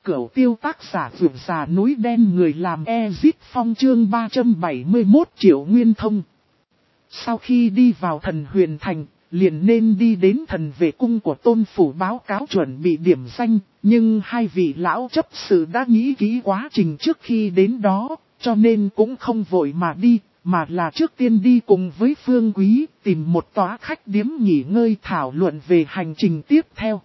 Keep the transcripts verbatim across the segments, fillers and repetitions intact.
Cửu tiêu tác giả vượt già núi đen người làm Ezit Phong chương ba trăm bảy mươi mốt Triệu Nguyên Thông. Sau khi đi vào thần huyền thành, liền nên đi đến thần vệ cung của tôn phủ báo cáo chuẩn bị điểm danh, nhưng hai vị lão chấp sự đã nghĩ kỹ quá trình trước khi đến đó, cho nên cũng không vội mà đi, mà là trước tiên đi cùng với Phương Quý, tìm một tòa khách điếm nghỉ ngơi thảo luận về hành trình tiếp theo.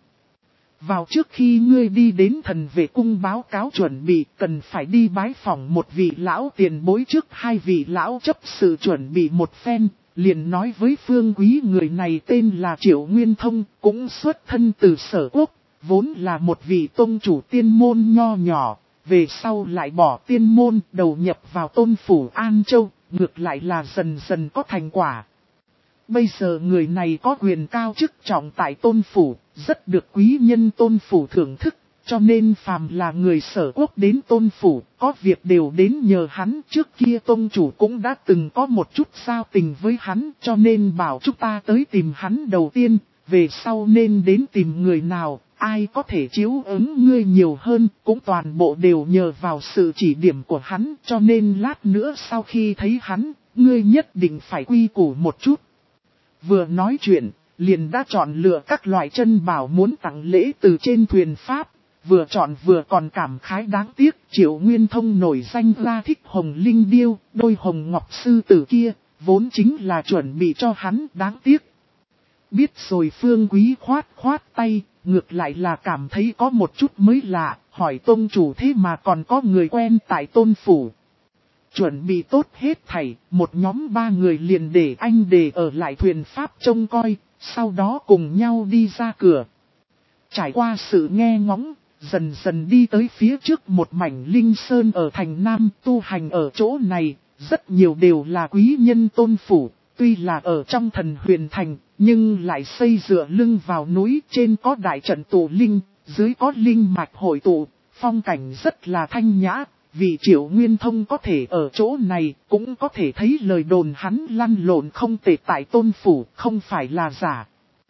Vào trước khi ngươi đi đến thần vệ cung báo cáo chuẩn bị, cần phải đi bái phỏng một vị lão tiền bối trước. Hai vị lão chấp sự chuẩn bị một phen, liền nói với Phương Quý người này tên là Triệu Nguyên Thông, cũng xuất thân từ Sở Quốc, vốn là một vị tông chủ tiên môn nho nhỏ, về sau lại bỏ tiên môn đầu nhập vào tôn phủ An Châu, ngược lại là dần dần có thành quả. Bây giờ người này có quyền cao chức trọng tại tôn phủ, rất được quý nhân tôn phủ thưởng thức, cho nên phàm là người Sở Quốc đến tôn phủ, có việc đều đến nhờ hắn. Trước kia tôn chủ cũng đã từng có một chút giao tình với hắn, cho nên bảo chúng ta tới tìm hắn đầu tiên, về sau nên đến tìm người nào, ai có thể chiếu ứng ngươi nhiều hơn, cũng toàn bộ đều nhờ vào sự chỉ điểm của hắn, cho nên lát nữa sau khi thấy hắn, ngươi nhất định phải quy củ một chút. Vừa nói chuyện, liền đã chọn lựa các loại chân bảo muốn tặng lễ từ trên thuyền Pháp, vừa chọn vừa còn cảm khái đáng tiếc. Triệu Nguyên Thông nổi danh ra thích hồng linh điêu, đôi hồng ngọc sư tử kia, vốn chính là chuẩn bị cho hắn, đáng tiếc. Biết rồi Phương Quý khoát khoát tay, ngược lại là cảm thấy có một chút mới lạ, hỏi tôn chủ thế mà còn có người quen tại tôn phủ. Chuẩn bị tốt hết thảy, một nhóm ba người liền để anh để ở lại thuyền Pháp trông coi, sau đó cùng nhau đi ra cửa. Trải qua sự nghe ngóng, dần dần đi tới phía trước một mảnh linh sơn ở thành Nam. Tu hành ở chỗ này, rất nhiều đều là quý nhân tôn phủ, tuy là ở trong thần huyền thành, nhưng lại xây dựa lưng vào núi. Trên có đại trận tụ linh, dưới có linh mạch hội tụ, phong cảnh rất là thanh nhã. Vì Triệu Nguyên Thông có thể ở chỗ này, cũng có thể thấy lời đồn hắn lăn lộn không tệ tại tôn phủ, không phải là giả.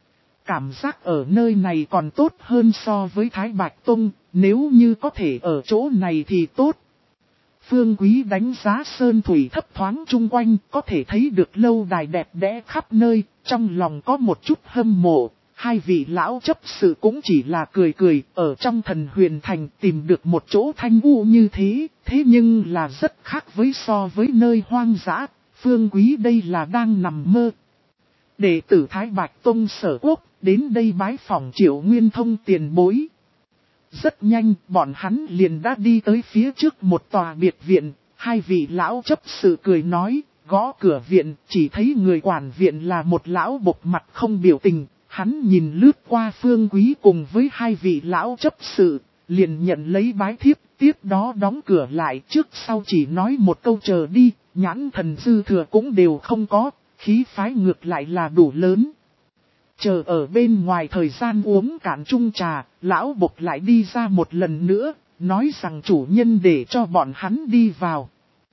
Cảm giác ở nơi này còn tốt hơn so với Thái Bạch Tông, nếu như có thể ở chỗ này thì tốt. Phương Quý đánh giá sơn thủy thấp thoáng chung quanh, có thể thấy được lâu đài đẹp đẽ khắp nơi, trong lòng có một chút hâm mộ. Hai vị lão chấp sự cũng chỉ là cười cười, ở trong thần huyền thành tìm được một chỗ thanh u như thế, thế nhưng là rất khác với so với nơi hoang dã. Phương Quý đây là đang nằm mơ. Đệ tử Thái Bạch Tông Sở Quốc, đến đây bái phỏng Triệu Nguyên Thông tiền bối. Rất nhanh, bọn hắn liền đã đi tới phía trước một tòa biệt viện. Hai vị lão chấp sự cười nói, gõ cửa viện, chỉ thấy người quản viện là một lão bộc mặt không biểu tình. Hắn nhìn lướt qua Phương Quý cùng với hai vị lão chấp sự, liền nhận lấy bái thiếp, tiếp đó đóng cửa lại, trước sau chỉ nói một câu chờ đi, nhãn thần dư thừa cũng đều không có, khí phái ngược lại là đủ lớn. Chờ ở bên ngoài thời gian uống cạn chung trà, lão bộc lại đi ra một lần nữa, nói rằng chủ nhân để cho bọn hắn đi vào.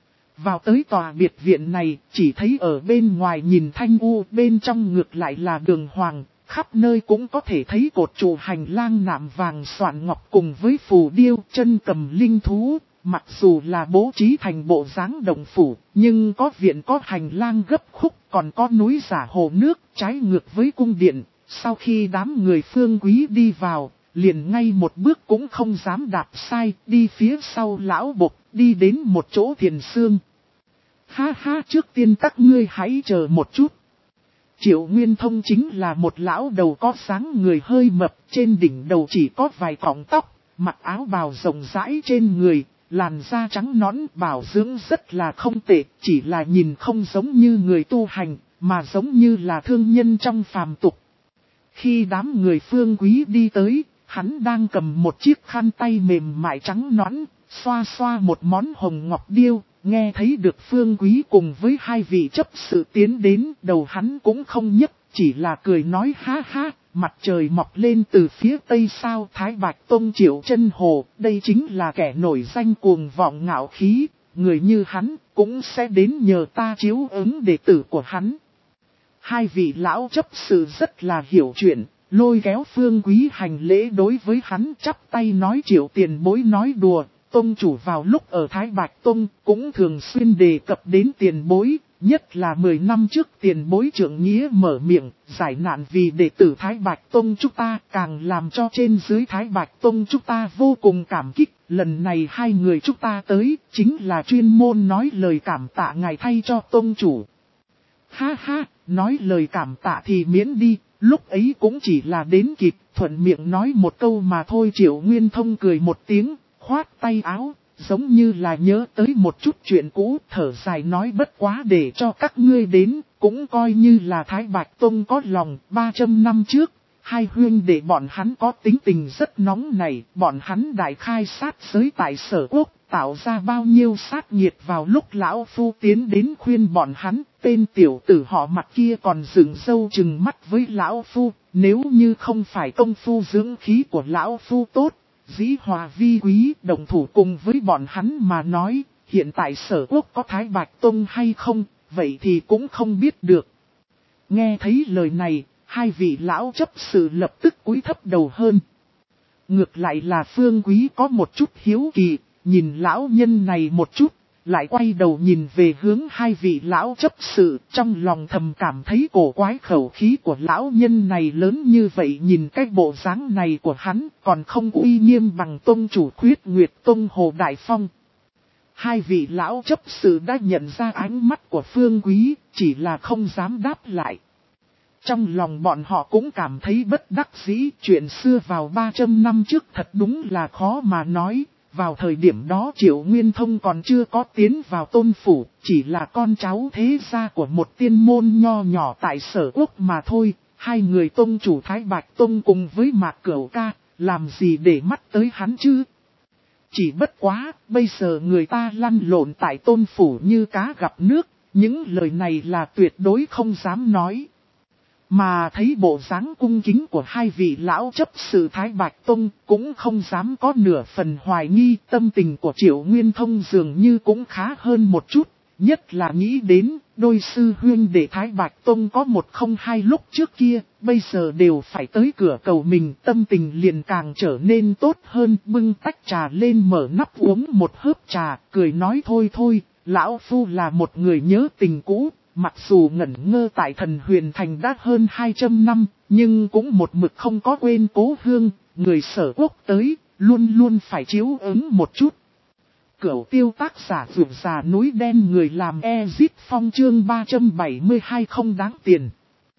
Vào tới tòa biệt viện này, chỉ thấy ở bên ngoài nhìn thanh u, bên trong ngược lại là đường hoàng. Khắp nơi cũng có thể thấy cột trụ hành lang nạm vàng xoạn ngọc cùng với phù điêu chân cầm linh thú. Mặc dù là bố trí thành bộ dáng đồng phủ, nhưng có viện có hành lang gấp khúc, còn có núi giả hồ nước trái ngược với cung điện. Sau khi đám người Phương Quý đi vào, liền ngay một bước cũng không dám đạp sai, đi phía sau lão bộc, đi đến một chỗ thiền sương. Ha ha, trước tiên các ngươi hãy chờ một chút. Triệu Nguyên Thông chính là một lão đầu có dáng người hơi mập, trên đỉnh đầu chỉ có vài cọng tóc, mặc áo bào rộng rãi trên người, làn da trắng nõn, bảo dưỡng rất là không tệ, chỉ là nhìn không giống như người tu hành, mà giống như là thương nhân trong phàm tục. Khi đám người Phương Quý đi tới, hắn đang cầm một chiếc khăn tay mềm mại trắng nõn, xoa xoa một món hồng ngọc điêu. Nghe thấy được Phương Quý cùng với hai vị chấp sự tiến đến, đầu hắn cũng không nhấc, chỉ là cười nói ha ha, mặt trời mọc lên từ phía tây sao. Thái Bạch Tông Triệu Chân Hồ, đây chính là kẻ nổi danh cuồng vọng ngạo khí, người như hắn cũng sẽ đến nhờ ta chiếu ứng đệ tử của hắn. Hai vị lão chấp sự rất là hiểu chuyện, lôi kéo Phương Quý hành lễ đối với hắn chắp tay nói Triệu tiền bối nói đùa. Tông chủ vào lúc ở Thái Bạch Tông cũng thường xuyên đề cập đến tiền bối, nhất là mười năm trước tiền bối trưởng nghĩa mở miệng, giải nạn vì đệ tử Thái Bạch Tông chúng ta, càng làm cho trên dưới Thái Bạch Tông chúng ta vô cùng cảm kích. Lần này hai người chúng ta tới, chính là chuyên môn nói lời cảm tạ ngài thay cho Tông chủ. Ha ha, nói lời cảm tạ thì miễn đi, lúc ấy cũng chỉ là đến kịp, thuận miệng nói một câu mà thôi. Triệu Nguyên Thông cười một tiếng, khoát tay áo, giống như là nhớ tới một chút chuyện cũ, thở dài nói bất quá để cho các ngươi đến, cũng coi như là Thái Bạch Tông có lòng. Ba trăm năm trước, hai huynh để bọn hắn có tính tình rất nóng này, bọn hắn đại khai sát giới tại Sở Quốc, tạo ra bao nhiêu sát nhiệt vào lúc lão phu tiến đến khuyên bọn hắn. Tên tiểu tử họ mặt kia còn dựng râu chừng mắt với lão phu, nếu như không phải công phu dưỡng khí của lão phu tốt, dĩ hòa vi quý, đồng thủ cùng với bọn hắn mà nói, hiện tại Sở Quốc có Thái Bạch Tông hay không, vậy thì cũng không biết được. Nghe thấy lời này, hai vị lão chấp sự lập tức cúi thấp đầu hơn. Ngược lại là Phương Quý có một chút hiếu kỳ, nhìn lão nhân này một chút, lại quay đầu nhìn về hướng hai vị lão chấp sự, trong lòng thầm cảm thấy cổ quái khẩu khí của lão nhân này lớn như vậy, nhìn cái bộ dáng này của hắn còn không uy nghiêm bằng tông chủ Khuyết Nguyệt Tông Hồ Đại Phong. Hai vị lão chấp sự đã nhận ra ánh mắt của Phương Quý, chỉ là không dám đáp lại. Trong lòng bọn họ cũng cảm thấy bất đắc dĩ, chuyện xưa vào ba trăm năm trước thật đúng là khó mà nói. Vào thời điểm đó Triệu Nguyên Thông còn chưa có tiến vào tôn phủ, chỉ là con cháu thế gia của một tiên môn nho nhỏ tại Sở Quốc mà thôi. Hai người tông chủ Thái Bạch Tông cùng với Mạc Cửu Ca, làm gì để mắt tới hắn chứ? Chỉ bất quá, bây giờ người ta lăn lộn tại tôn phủ như cá gặp nước, những lời này là tuyệt đối không dám nói. Mà thấy bộ dáng cung kính của hai vị lão chấp sự Thái Bạch Tông cũng không dám có nửa phần hoài nghi. Tâm tình của Triệu Nguyên Thông dường như cũng khá hơn một chút, nhất là nghĩ đến đôi sư huynh đệ Thái Bạch Tông có một không hai lúc trước kia, bây giờ đều phải tới cửa cầu mình, tâm tình liền càng trở nên tốt hơn. Bưng tách trà lên mở nắp uống một hớp trà, cười nói thôi thôi, lão phu là một người nhớ tình cũ. Mặc dù ngẩn ngơ tại Thần Huyền Thành đã hơn hai trăm năm, nhưng cũng một mực không có quên cố hương, người Sở Quốc tới, luôn luôn phải chiếu ứng một chút. Cửu Tiêu tác giả vượt già núi đen, người làm Ezit Phong chương ba trăm bảy mươi hai không đáng tiền.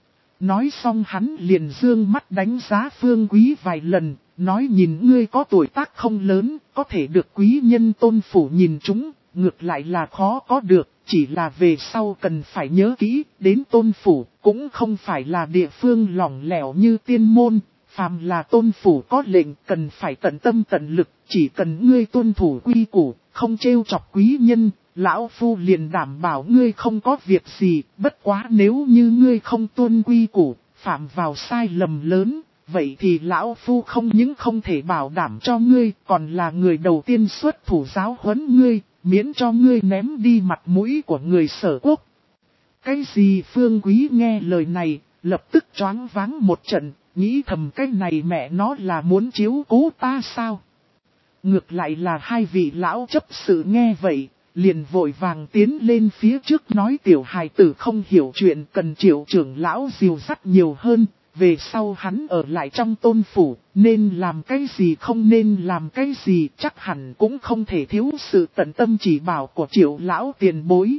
Nói xong hắn liền dương mắt đánh giá Phương Quý vài lần, nói nhìn ngươi có tuổi tác không lớn, có thể được quý nhân tôn phủ nhìn chúng, ngược lại là khó có được. Chỉ là về sau cần phải nhớ kỹ, đến tôn phủ cũng không phải là địa phương lỏng lẻo như tiên môn, phàm là tôn phủ có lệnh cần phải tận tâm tận lực, chỉ cần ngươi tuân thủ quy củ, không trêu chọc quý nhân, lão phu liền đảm bảo ngươi không có việc gì. Bất quá nếu như ngươi không tuân quy củ, phạm vào sai lầm lớn, vậy thì lão phu không những không thể bảo đảm cho ngươi, còn là người đầu tiên xuất thủ giáo huấn ngươi, miễn cho ngươi ném đi mặt mũi của người Sở Quốc. Cái gì? Phương Quý nghe lời này, lập tức choáng váng một trận, nghĩ thầm cái này mẹ nó là muốn chiếu cố ta sao? Ngược lại là hai vị lão chấp sự nghe vậy, liền vội vàng tiến lên phía trước nói tiểu hài tử không hiểu chuyện, cần Triệu trưởng lão dìu dắt nhiều hơn. Về sau hắn ở lại trong tôn phủ, nên làm cái gì không nên làm cái gì, chắc hẳn cũng không thể thiếu sự tận tâm chỉ bảo của Triệu lão tiền bối.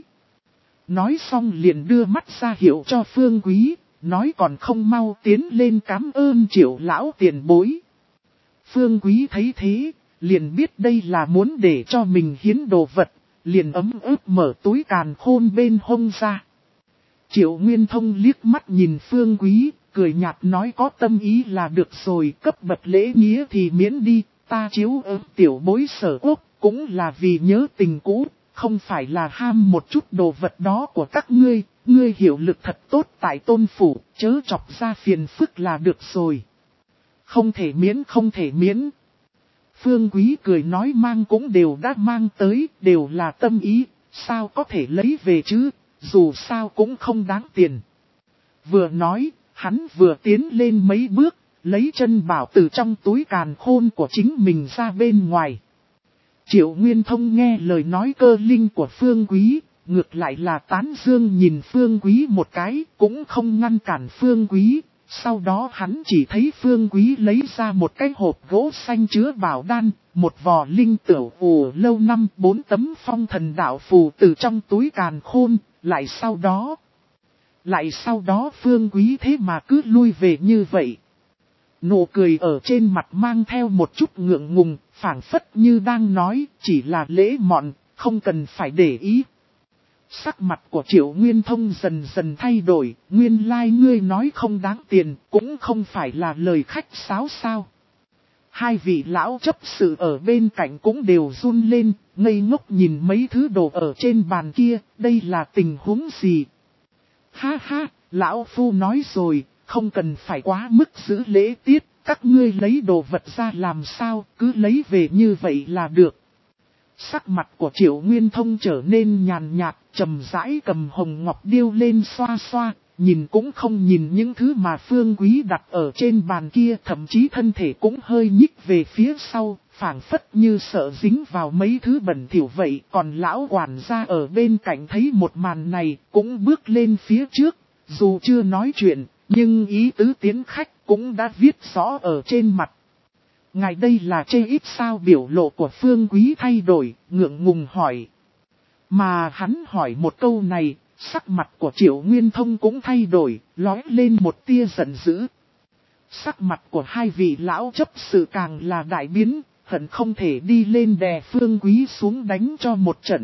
Nói xong liền đưa mắt ra hiệu cho Phương Quý, nói còn không mau tiến lên cảm ơn Triệu lão tiền bối. Phương Quý thấy thế, liền biết đây là muốn để cho mình hiến đồ vật, liền ấm ức mở túi càn khôn bên hông ra. Triệu Nguyên Thông liếc mắt nhìn Phương Quý, cười nhạt nói có tâm ý là được rồi, cấp bậc lễ nghĩa thì miễn đi, ta chiếu ứng tiểu bối Sở Quốc, cũng là vì nhớ tình cũ, không phải là ham một chút đồ vật đó của các ngươi, ngươi hiểu lực thật tốt tại tôn phủ, chớ chọc ra phiền phức là được rồi. Không thể miễn, không thể miễn. Phương Quý cười nói mang cũng đều đã mang tới, đều là tâm ý, sao có thể lấy về chứ, dù sao cũng không đáng tiền. Vừa nói, hắn vừa tiến lên mấy bước, lấy chân bảo từ trong túi càn khôn của chính mình ra bên ngoài. Triệu Nguyên Thông nghe lời nói cơ linh của Phương Quý, ngược lại là tán dương nhìn Phương Quý một cái, cũng không ngăn cản Phương Quý. Sau đó hắn chỉ thấy Phương Quý lấy ra một cái hộp gỗ xanh chứa bảo đan, một vò linh tửu phù lâu năm, bốn tấm phong thần đạo phù từ trong túi càn khôn, lại sau đó. Lại sau đó Phương Quý thế mà cứ lui về như vậy. Nụ cười ở trên mặt mang theo một chút ngượng ngùng, phảng phất như đang nói, chỉ là lễ mọn, không cần phải để ý. Sắc mặt của Triệu Nguyên Thông dần dần thay đổi, nguyên lai like ngươi nói không đáng tiền, cũng không phải là lời khách sáo sao. Hai vị lão chấp sự ở bên cạnh cũng đều run lên, ngây ngốc nhìn mấy thứ đồ ở trên bàn kia, đây là tình huống gì? Ha ha, lão phu nói rồi, không cần phải quá mức giữ lễ tiết, các ngươi lấy đồ vật ra làm sao, cứ lấy về như vậy là được. Sắc mặt của Triệu Nguyên Thông trở nên nhàn nhạt, trầm rãi cầm hồng ngọc điêu lên xoa xoa, nhìn cũng không nhìn những thứ mà Phương Quý đặt ở trên bàn kia, thậm chí thân thể cũng hơi nhích về phía sau, phảng phất như sợ dính vào mấy thứ bẩn thỉu vậy. Còn lão quản gia ở bên cạnh thấy một màn này, cũng bước lên phía trước, dù chưa nói chuyện, nhưng ý tứ tiến khách cũng đã viết rõ ở trên mặt. Ngài đây là chê ít sao? Biểu lộ của Phương Quý thay đổi, ngượng ngùng hỏi. Mà hắn hỏi một câu này, sắc mặt của Triệu Nguyên Thông cũng thay đổi, lóe lên một tia giận dữ. Sắc mặt của hai vị lão chấp sự càng là đại biến, hận không thể đi lên đè Phương Quý xuống đánh cho một trận.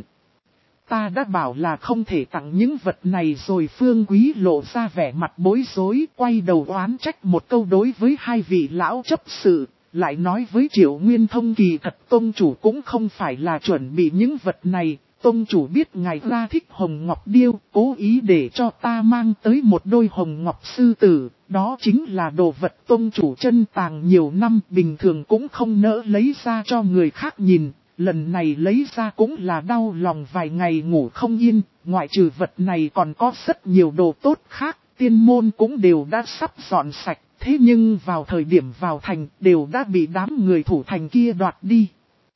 Ta đã bảo là không thể tặng những vật này rồi. Phương Quý lộ ra vẻ mặt bối rối, quay đầu oán trách một câu đối với hai vị lão chấp sự. Lại nói với Triệu Nguyên Thông, kỳ thật tông chủ cũng không phải là chuẩn bị những vật này. Tông chủ biết ngài ra thích hồng ngọc điêu, cố ý để cho ta mang tới một đôi hồng ngọc sư tử. Đó chính là đồ vật tông chủ chân tàng nhiều năm, bình thường cũng không nỡ lấy ra cho người khác nhìn. Lần này lấy ra cũng là đau lòng vài ngày ngủ không yên, ngoại trừ vật này còn có rất nhiều đồ tốt khác, tiên môn cũng đều đã sắp dọn sạch. Thế nhưng vào thời điểm vào thành đều đã bị đám người thủ thành kia đoạt đi.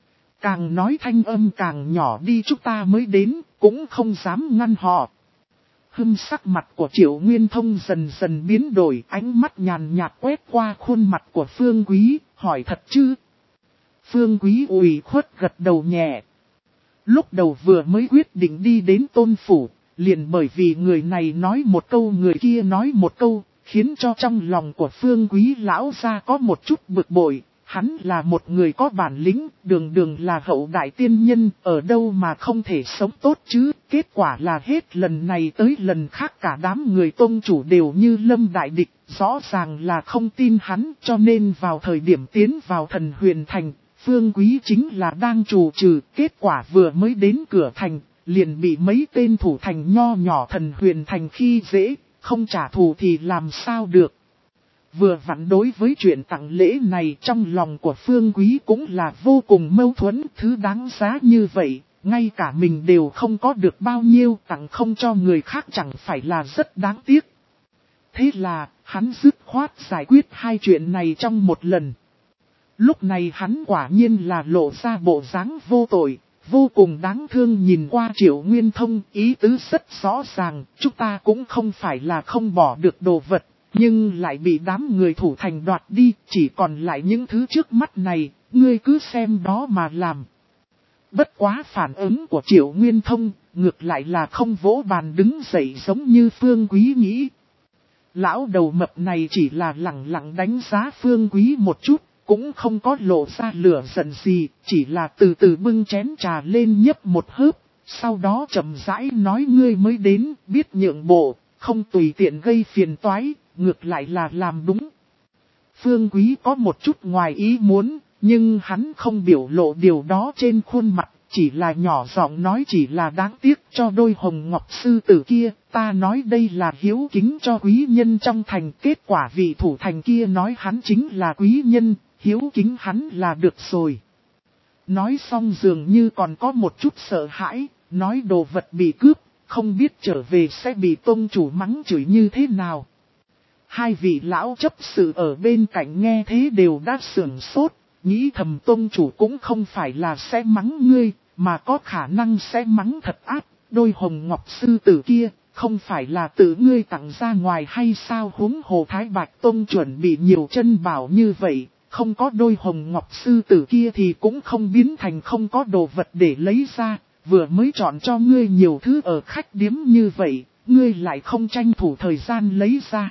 Càng nói thanh âm càng nhỏ đi, chúng ta mới đến, cũng không dám ngăn họ. Hưng sắc mặt của Triệu Nguyên Thông dần dần biến đổi, ánh mắt nhàn nhạt quét qua khuôn mặt của Phương Quý, hỏi thật chứ? Phương Quý ủy khuất gật đầu nhẹ. Lúc đầu vừa mới quyết định đi đến Tôn Phủ, liền bởi vì người này nói một câu người kia nói một câu, khiến cho trong lòng của Phương Quý lão gia có một chút bực bội. Hắn là một người có bản lĩnh, đường đường là hậu đại tiên nhân, ở đâu mà không thể sống tốt chứ. Kết quả là hết lần này tới lần khác cả đám người tôn chủ đều như lâm đại địch, rõ ràng là không tin hắn. Cho nên vào thời điểm tiến vào thần huyền thành, Phương Quý chính là đang trù trừ. Kết quả vừa mới đến cửa thành, liền bị mấy tên thủ thành nho nhỏ thần huyền thành khi dễ, không trả thù thì làm sao được. Vừa vặn đối với chuyện tặng lễ này, trong lòng của Phương Quý cũng là vô cùng mâu thuẫn. Thứ đáng giá như vậy, ngay cả mình đều không có được bao nhiêu, tặng không cho người khác chẳng phải là rất đáng tiếc. Thế là, hắn dứt khoát giải quyết hai chuyện này trong một lần. Lúc này hắn quả nhiên là lộ ra bộ dáng vô tội, vô cùng đáng thương. Nhìn qua Triệu Nguyên Thông, ý tứ rất rõ ràng, chúng ta cũng không phải là không bỏ được đồ vật, nhưng lại bị đám người thủ thành đoạt đi, chỉ còn lại những thứ trước mắt này, ngươi cứ xem đó mà làm. Bất quá phản ứng của Triệu Nguyên Thông, ngược lại là không vỗ bàn đứng dậy giống như Phương Quý nghĩ. Lão đầu mập này chỉ là lẳng lặng đánh giá Phương Quý một chút, cũng không có lộ ra lửa giận gì, chỉ là từ từ bưng chén trà lên nhấp một hớp, sau đó chậm rãi nói, ngươi mới đến, biết nhượng bộ, không tùy tiện gây phiền toái, ngược lại là làm đúng. Phương Quý có một chút ngoài ý muốn, nhưng hắn không biểu lộ điều đó trên khuôn mặt, chỉ là nhỏ giọng nói, chỉ là đáng tiếc cho đôi hồng ngọc sư tử kia, ta nói đây là hiếu kính cho quý nhân trong thành. Kết quả vị thủ thành kia nói hắn chính là quý nhân, hiếu kính hắn là được rồi. Nói xong dường như còn có một chút sợ hãi, nói đồ vật bị cướp, không biết trở về sẽ bị tôn chủ mắng chửi như thế nào. Hai vị lão chấp sự ở bên cạnh nghe thế đều đã sưởng sốt, nghĩ thầm tông chủ cũng không phải là sẽ mắng ngươi, mà có khả năng sẽ mắng thật ác. Đôi hồng ngọc sư tử kia, không phải là tự ngươi tặng ra ngoài hay sao? Huống hồ Thái Bạch Tông chuẩn bị nhiều chân bảo như vậy, không có đôi hồng ngọc sư tử kia thì cũng không biến thành không có đồ vật để lấy ra, vừa mới chọn cho ngươi nhiều thứ ở khách điếm như vậy, ngươi lại không tranh thủ thời gian lấy ra.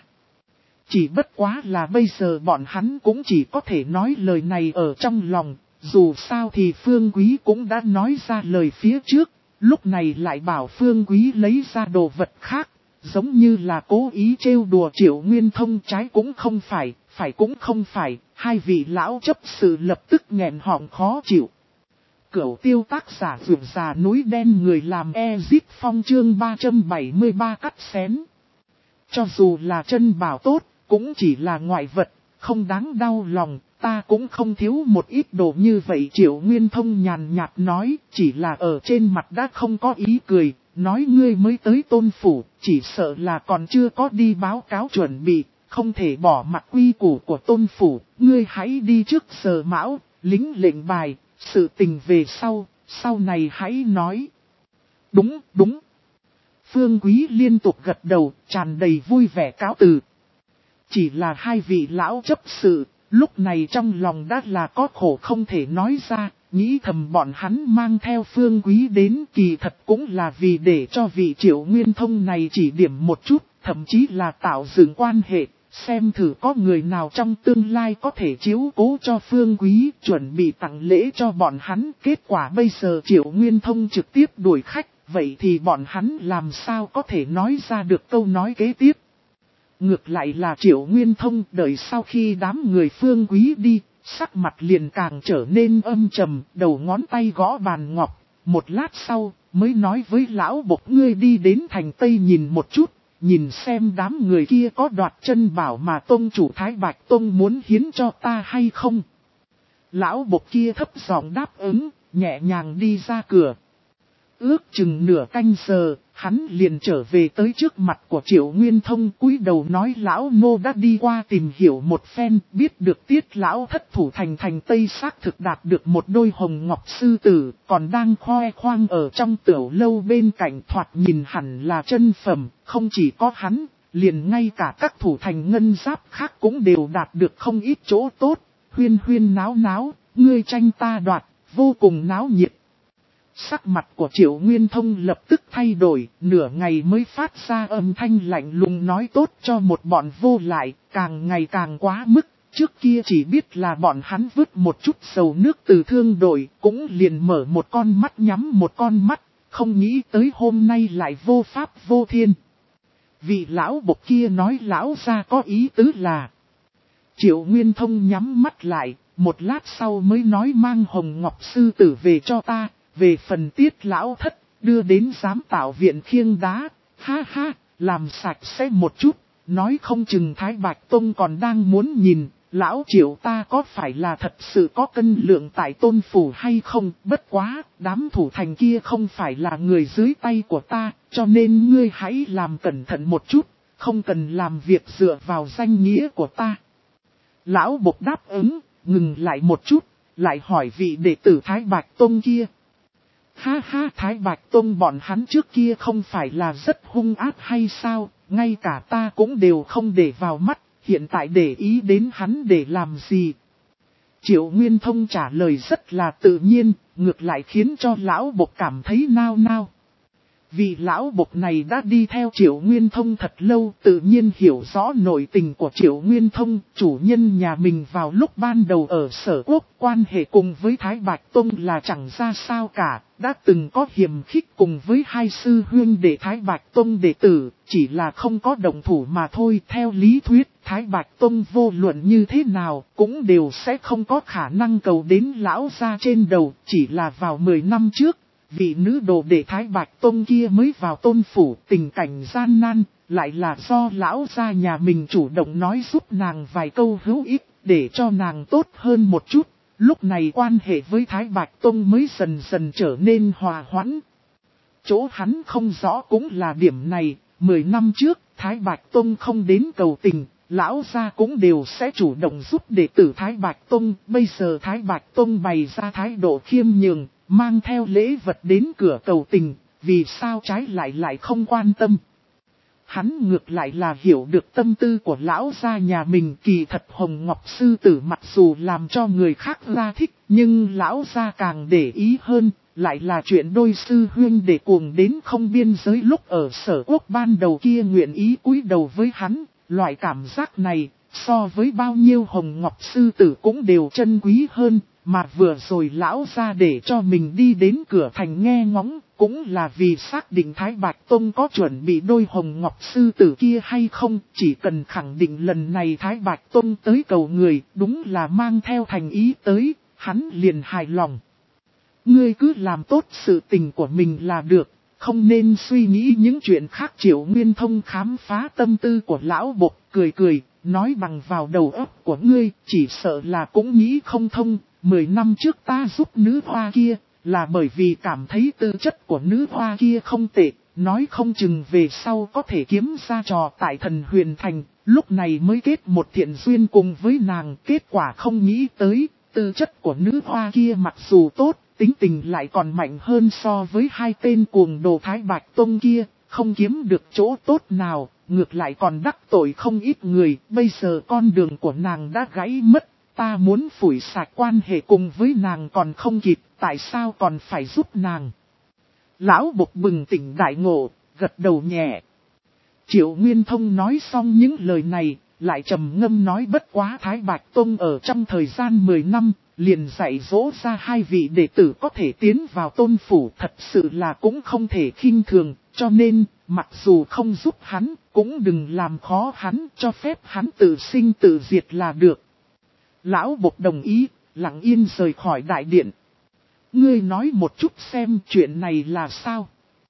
Chỉ bất quá là bây giờ bọn hắn cũng chỉ có thể nói lời này ở trong lòng, dù sao thì Phương Quý cũng đã nói ra lời phía trước, lúc này lại bảo Phương Quý lấy ra đồ vật khác, giống như là cố ý trêu đùa Triệu Nguyên Thông. Trái cũng không phải, phải cũng không phải, hai vị lão chấp sự lập tức nghẹn họng khó chịu. Cửu tiêu tác giả vượt già núi đen người làm Ezip Phong chương ba trăm bảy mươi ba cắt xén. Cho dù là chân bảo tốt, cũng chỉ là ngoại vật, không đáng đau lòng, ta cũng không thiếu một ít đồ như vậy. Triệu Nguyên Thông nhàn nhạt nói, chỉ là ở trên mặt đã không có ý cười, nói ngươi mới tới Tôn Phủ, chỉ sợ là còn chưa có đi báo cáo chuẩn bị, không thể bỏ mặt quy củ của Tôn Phủ, ngươi hãy đi trước giờ mão, lính lệnh bài, sự tình về sau, sau này hãy nói. Đúng, đúng. Phương Quý liên tục gật đầu, tràn đầy vui vẻ cáo từ. Chỉ là hai vị lão chấp sự, lúc này trong lòng đã là có khổ không thể nói ra, nghĩ thầm bọn hắn mang theo Phương Quý đến kỳ thật cũng là vì để cho vị Triệu Nguyên Thông này chỉ điểm một chút, thậm chí là tạo dựng quan hệ, xem thử có người nào trong tương lai có thể chiếu cố cho Phương Quý, chuẩn bị tặng lễ cho bọn hắn. Kết quả bây giờ Triệu Nguyên Thông trực tiếp đuổi khách, vậy thì bọn hắn làm sao có thể nói ra được câu nói kế tiếp. Ngược lại là Triệu Nguyên Thông đợi sau khi đám người Phương Quý đi, sắc mặt liền càng trở nên âm trầm, đầu ngón tay gõ bàn ngọc. Một lát sau, mới nói với lão bộc, ngươi đi đến thành Tây nhìn một chút, nhìn xem đám người kia có đoạt chân bảo mà tông chủ Thái Bạch Tông muốn hiến cho ta hay không. Lão bộc kia thấp giọng đáp ứng, nhẹ nhàng đi ra cửa. Ước chừng nửa canh giờ, hắn liền trở về tới trước mặt của Triệu Nguyên Thông, cúi đầu nói lão nô đã đi qua tìm hiểu một phen, biết được Tiết lão thất thủ thành thành Tây xác thực đạt được một đôi hồng ngọc sư tử, còn đang khoe khoang ở trong tiểu lâu bên cạnh, thoạt nhìn hẳn là chân phẩm. Không chỉ có hắn, liền ngay cả các thủ thành ngân giáp khác cũng đều đạt được không ít chỗ tốt. Huyên huyên náo náo, ngươi tranh ta đoạt, vô cùng náo nhiệt. Sắc mặt của Triệu Nguyên Thông lập tức thay đổi, nửa ngày mới phát ra âm thanh lạnh lùng nói tốt cho một bọn vô lại, càng ngày càng quá mức. Trước kia chỉ biết là bọn hắn vứt một chút dầu nước từ thương đội, cũng liền mở một con mắt nhắm một con mắt, không nghĩ tới hôm nay lại vô pháp vô thiên. Vị lão bộc kia nói lão ra có ý tứ là. Triệu Nguyên Thông nhắm mắt lại, một lát sau mới nói mang hồng ngọc sư tử về cho ta. Về phần Tiết lão thất, đưa đến giám tạo viện khiêng đá, ha ha, làm sạch sẽ một chút, nói không chừng Thái Bạch Tông còn đang muốn nhìn, lão Triệu ta có phải là thật sự có cân lượng tại Tôn Phủ hay không. Bất quá, đám thủ thành kia không phải là người dưới tay của ta, cho nên ngươi hãy làm cẩn thận một chút, không cần làm việc dựa vào danh nghĩa của ta. Lão bộc đáp ứng, ngừng lại một chút, lại hỏi vị đệ tử Thái Bạch Tông kia. Ha ha, Thái Bạch Tông bọn hắn trước kia không phải là rất hung ác hay sao, ngay cả ta cũng đều không để vào mắt, hiện tại để ý đến hắn để làm gì. Triệu Nguyên Thông trả lời rất là tự nhiên, ngược lại khiến cho lão bộc cảm thấy nao nao. Vì lão bộc này đã đi theo Triệu Nguyên Thông thật lâu, tự nhiên hiểu rõ nội tình của Triệu Nguyên Thông. Chủ nhân nhà mình vào lúc ban đầu ở Sở Quốc, quan hệ cùng với Thái Bạch Tông là chẳng ra sao cả, đã từng có hiềm khích cùng với hai sư huynh đệ Thái Bạch Tông đệ tử, chỉ là không có động thủ mà thôi. Theo lý thuyết, Thái Bạch Tông vô luận như thế nào, cũng đều sẽ không có khả năng cầu đến lão gia trên đầu, chỉ là vào mười năm trước. Vị nữ đồ đệ Thái Bạch Tông kia mới vào Tôn Phủ, tình cảnh gian nan, lại là do lão gia nhà mình chủ động nói giúp nàng vài câu hữu ích, để cho nàng tốt hơn một chút. Lúc này quan hệ với Thái Bạch Tông mới dần dần trở nên hòa hoãn. Chỗ hắn không rõ cũng là điểm này, mười năm trước, Thái Bạch Tông không đến cầu tình, lão gia cũng đều sẽ chủ động giúp đệ tử Thái Bạch Tông. Bây giờ Thái Bạch Tông bày ra thái độ khiêm nhường, mang theo lễ vật đến cửa cầu tình, vì sao trái lại lại không quan tâm. Hắn ngược lại là hiểu được tâm tư của lão gia nhà mình. Kỳ thật Hồng Ngọc Sư Tử mặc dù làm cho người khác ra thích, nhưng lão gia càng để ý hơn, lại là chuyện đôi sư huynh để cuồng đến không biên giới lúc ở Sở Quốc ban đầu kia nguyện ý cúi đầu với hắn. Loại cảm giác này, so với bao nhiêu Hồng Ngọc Sư Tử cũng đều chân quý hơn, mà vừa rồi lão gia để cho mình đi đến cửa thành nghe ngóng, cũng là vì xác định Thái Bạch Tông có chuẩn bị đôi Hồng Ngọc Sư Tử kia hay không. Chỉ cần khẳng định lần này Thái Bạch Tông tới cầu người, đúng là mang theo thành ý tới, hắn liền hài lòng. Ngươi cứ làm tốt sự tình của mình là được, không nên suy nghĩ những chuyện khác. Triệu Nguyên Thông khám phá tâm tư của lão bộc, cười cười, nói bằng vào đầu óc của ngươi, chỉ sợ là cũng nghĩ không thông. Mười năm trước ta giúp nữ hoa kia, là bởi vì cảm thấy tư chất của nữ hoa kia không tệ, nói không chừng về sau có thể kiếm ra trò tại Thần Huyền Thành, lúc này mới kết một thiện duyên cùng với nàng. Kết quả không nghĩ tới, tư chất của nữ hoa kia mặc dù tốt, tính tình lại còn mạnh hơn so với hai tên cuồng đồ Thái Bạch Tông kia, không kiếm được chỗ tốt nào, ngược lại còn đắc tội không ít người. Bây giờ con đường của nàng đã gãy mất, ta muốn phủi sạch quan hệ cùng với nàng còn không kịp, tại sao còn phải giúp nàng? Lão bộc bừng tỉnh đại ngộ, gật đầu nhẹ. Triệu Nguyên Thông nói xong những lời này, lại trầm ngâm nói bất quá Thái Bạch Tông ở trong thời gian mười năm, liền dạy dỗ ra hai vị đệ tử có thể tiến vào tôn phủ, thật sự là cũng không thể khinh thường, cho nên, mặc dù không giúp hắn, cũng đừng làm khó hắn, cho phép hắn tự sinh tự diệt là được. Lão bộc đồng ý, lặng yên rời khỏi đại điện. Ngươi nói một chút xem chuyện này là sao?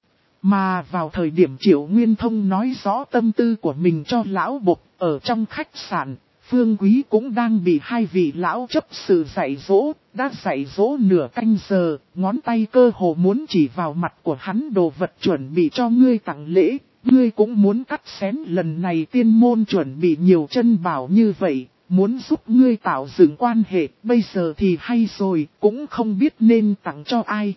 Mà vào thời điểm Triệu Nguyên Thông nói rõ tâm tư của mình cho lão bộc, ở trong khách sạn, Phương Quý cũng đang bị hai vị lão chấp sự dạy dỗ, đã dạy dỗ nửa canh giờ, ngón tay cơ hồ muốn chỉ vào mặt của hắn đồ vật chuẩn bị cho ngươi tặng lễ, ngươi cũng muốn cắt xén. Lần này tiên môn chuẩn bị nhiều chân bảo như vậy, muốn giúp ngươi tạo dựng quan hệ, bây giờ thì hay rồi, cũng không biết nên tặng cho ai.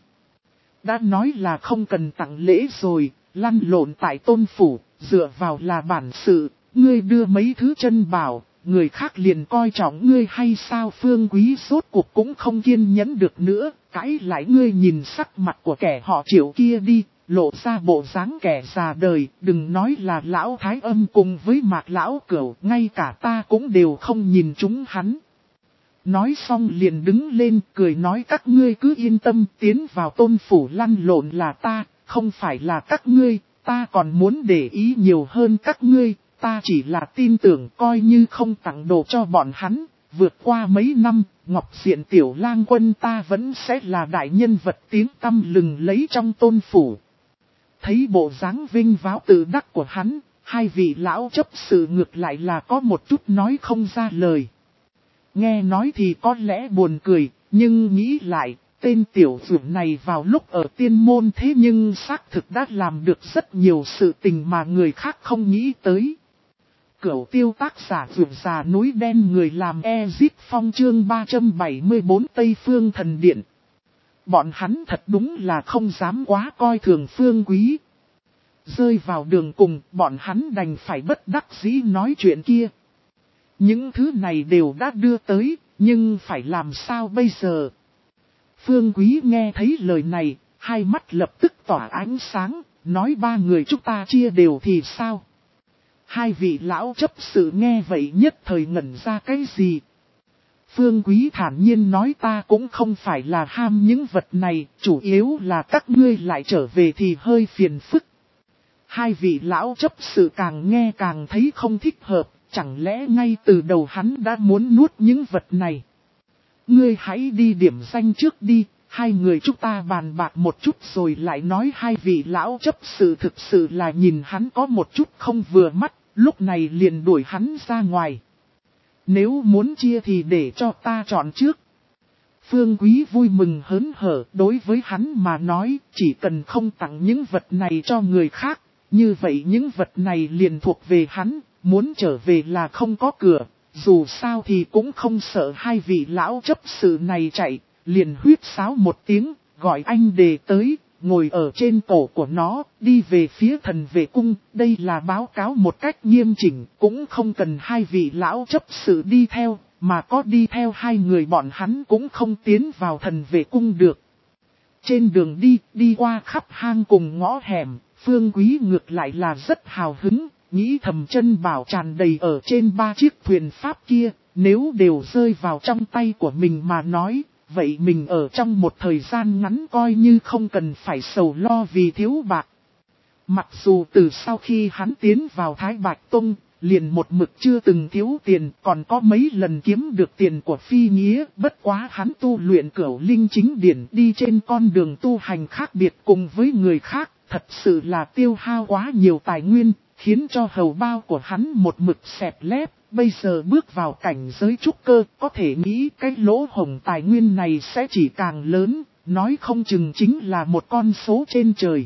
Đã nói là không cần tặng lễ rồi, lăn lộn tại tôn phủ, dựa vào là bản sự, ngươi đưa mấy thứ chân bảo, người khác liền coi trọng ngươi hay sao? Phương Quý sốt cuộc cũng không kiên nhẫn được nữa, cãi lại. Ngươi nhìn sắc mặt của kẻ họ Triệu kia đi, lộ ra bộ dáng kẻ già đời, đừng nói là lão Thái Âm cùng với Mạc lão Cửu, ngay cả ta cũng đều không nhìn chúng hắn. Nói xong liền đứng lên cười nói các ngươi cứ yên tâm, tiến vào tôn phủ lăn lộn là ta, không phải là các ngươi, ta còn muốn để ý nhiều hơn các ngươi, ta chỉ là tin tưởng coi như không tặng đồ cho bọn hắn, vượt qua mấy năm, Ngọc Diện Tiểu Lang Quân ta vẫn sẽ là đại nhân vật tiếng tăm lừng lấy trong tôn phủ. Thấy bộ dáng vinh váo tự đắc của hắn, hai vị lão chấp sự ngược lại là có một chút nói không ra lời. Nghe nói thì có lẽ buồn cười, nhưng nghĩ lại, tên tiểu dưỡng này vào lúc ở tiên môn thế nhưng xác thực đã làm được rất nhiều sự tình mà người khác không nghĩ tới. Cửu Tiêu tác giả dưỡng già núi đen người làm Ezip Phong chương ba trăm bảy mươi tư Tây Phương Thần Điện. Bọn hắn thật đúng là không dám quá coi thường Phương Quý. Rơi vào đường cùng, bọn hắn đành phải bất đắc dĩ nói chuyện kia. Những thứ này đều đã đưa tới, nhưng phải làm sao bây giờ? Phương Quý nghe thấy lời này, hai mắt lập tức tỏa ánh sáng, nói ba người chúng ta chia đều thì sao? Hai vị lão chấp sự nghe vậy nhất thời ngẩn ra cái gì? Phương Quý thản nhiên nói ta cũng không phải là ham những vật này, chủ yếu là các ngươi lại trở về thì hơi phiền phức. Hai vị lão chấp sự càng nghe càng thấy không thích hợp, chẳng lẽ ngay từ đầu hắn đã muốn nuốt những vật này? Ngươi hãy đi điểm danh trước đi, hai người chúng ta bàn bạc một chút rồi lại nói. Hai vị lão chấp sự thực sự là nhìn hắn có một chút không vừa mắt, lúc này liền đuổi hắn ra ngoài. Nếu muốn chia thì để cho ta chọn trước. Phương Quý vui mừng hớn hở, đối với hắn mà nói, chỉ cần không tặng những vật này cho người khác, như vậy những vật này liền thuộc về hắn, muốn trở về là không có cửa, dù sao thì cũng không sợ hai vị lão chấp sự này chạy, liền huyết sáo một tiếng, gọi anh đề tới, ngồi ở trên cổ của nó, đi về phía thần vệ cung. Đây là báo cáo một cách nghiêm chỉnh, cũng không cần hai vị lão chấp sự đi theo, mà có đi theo hai người bọn hắn cũng không tiến vào thần vệ cung được. Trên đường đi, đi qua khắp hang cùng ngõ hẻm, Phương Quý ngược lại là rất hào hứng, nghĩ thầm chân bảo tràn đầy ở trên ba chiếc thuyền pháp kia, nếu đều rơi vào trong tay của mình mà nói, vậy mình ở trong một thời gian ngắn coi như không cần phải sầu lo vì thiếu bạc. Mặc dù từ sau khi hắn tiến vào Thái Bạch Tông, liền một mực chưa từng thiếu tiền, còn có mấy lần kiếm được tiền của phi nghĩa, bất quá hắn tu luyện cửu linh chính điển đi trên con đường tu hành khác biệt cùng với người khác, thật sự là tiêu hao quá nhiều tài nguyên, khiến cho hầu bao của hắn một mực xẹp lép. Bây giờ bước vào cảnh giới trúc cơ, có thể nghĩ cái lỗ hổng tài nguyên này sẽ chỉ càng lớn, nói không chừng chính là một con số trên trời.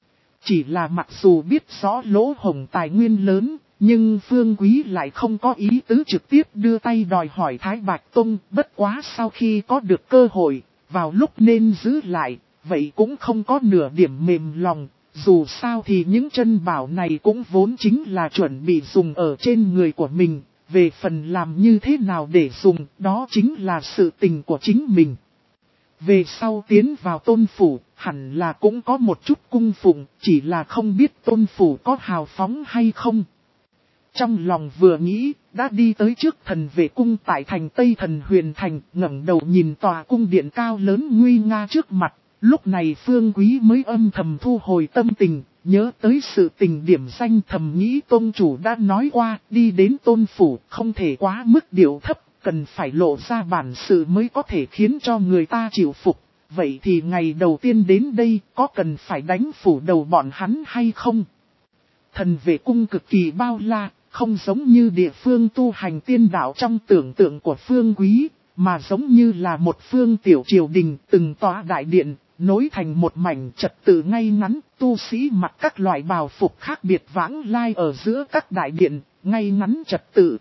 Chỉ là mặc dù biết rõ lỗ hổng tài nguyên lớn, nhưng Phương Quý lại không có ý tứ trực tiếp đưa tay đòi hỏi Thái Bạch Tông, bất quá sau khi có được cơ hội, vào lúc nên giữ lại, vậy cũng không có nửa điểm mềm lòng. Dù sao thì những chân bảo này cũng vốn chính là chuẩn bị dùng ở trên người của mình, về phần làm như thế nào để dùng, đó chính là sự tình của chính mình. Về sau tiến vào tôn phủ, hẳn là cũng có một chút cung phụng, chỉ là không biết tôn phủ có hào phóng hay không. Trong lòng vừa nghĩ, đã đi tới trước thần vệ cung tại thành Tây Thần Huyền Thành, ngẩng đầu nhìn tòa cung điện cao lớn nguy nga trước mặt. Lúc này Phương Quý mới âm thầm thu hồi tâm tình, nhớ tới sự tình điểm danh thầm nghĩ tôn chủ đã nói qua, đi đến tôn phủ không thể quá mức điệu thấp, cần phải lộ ra bản sự mới có thể khiến cho người ta chịu phục. Vậy thì ngày đầu tiên đến đây có cần phải đánh phủ đầu bọn hắn hay không? Thần vệ cung cực kỳ bao la, không giống như địa phương tu hành tiên đạo trong tưởng tượng của Phương Quý, mà giống như là một phương tiểu triều đình từng tòa đại điện, nối thành một mảnh trật tự ngay ngắn, tu sĩ mặc các loại bào phục khác biệt vãng lai ở giữa các đại điện, ngay ngắn trật tự.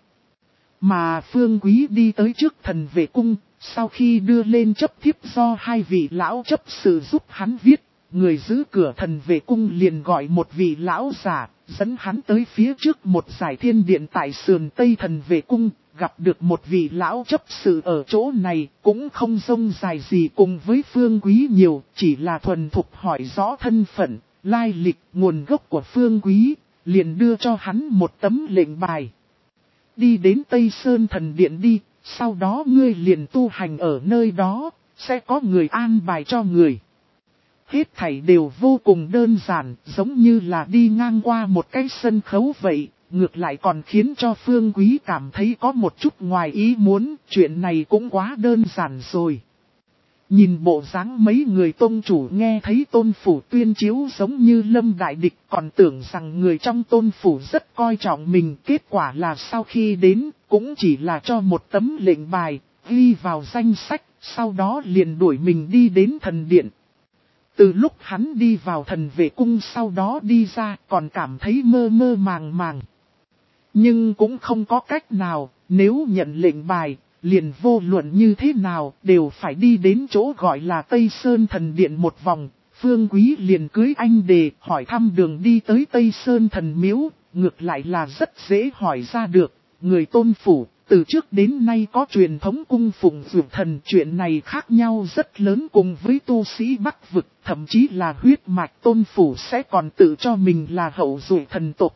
Mà Phương Quý đi tới trước thần vệ cung, sau khi đưa lên chấp thiếp do hai vị lão chấp sự giúp hắn viết, người giữ cửa thần vệ cung liền gọi một vị lão giả, dẫn hắn tới phía trước một giải thiên điện tại sườn Tây thần vệ cung, gặp được một vị lão chấp sự ở chỗ này, cũng không rông dài gì cùng với Phương Quý nhiều, chỉ là thuần thục hỏi rõ thân phận, lai lịch, nguồn gốc của Phương Quý, liền đưa cho hắn một tấm lệnh bài. Đi đến Tây Sơn thần điện đi, sau đó ngươi liền tu hành ở nơi đó, sẽ có người an bài cho người. Hết thảy đều vô cùng đơn giản, giống như là đi ngang qua một cái sân khấu vậy, ngược lại còn khiến cho Phương Quý cảm thấy có một chút ngoài ý muốn, chuyện này cũng quá đơn giản rồi. Nhìn bộ dáng mấy người tôn chủ nghe thấy tôn phủ tuyên chiếu giống như lâm đại địch, còn tưởng rằng người trong tôn phủ rất coi trọng mình, kết quả là sau khi đến, cũng chỉ là cho một tấm lệnh bài, ghi vào danh sách, sau đó liền đuổi mình đi đến thần điện. Từ lúc hắn đi vào thần vệ cung sau đó đi ra còn cảm thấy mơ mơ màng màng. Nhưng cũng không có cách nào, nếu nhận lệnh bài, liền vô luận như thế nào đều phải đi đến chỗ gọi là Tây Sơn thần điện một vòng. Phương Quý liền cưới anh đề hỏi thăm đường đi tới Tây Sơn thần miếu, ngược lại là rất dễ hỏi ra được. Người tôn phủ, từ trước đến nay có truyền thống cung phụng dược thần, chuyện này khác nhau rất lớn cùng với tu sĩ Bắc vực, thậm chí là huyết mạch tôn phủ sẽ còn tự cho mình là hậu duệ thần tộc.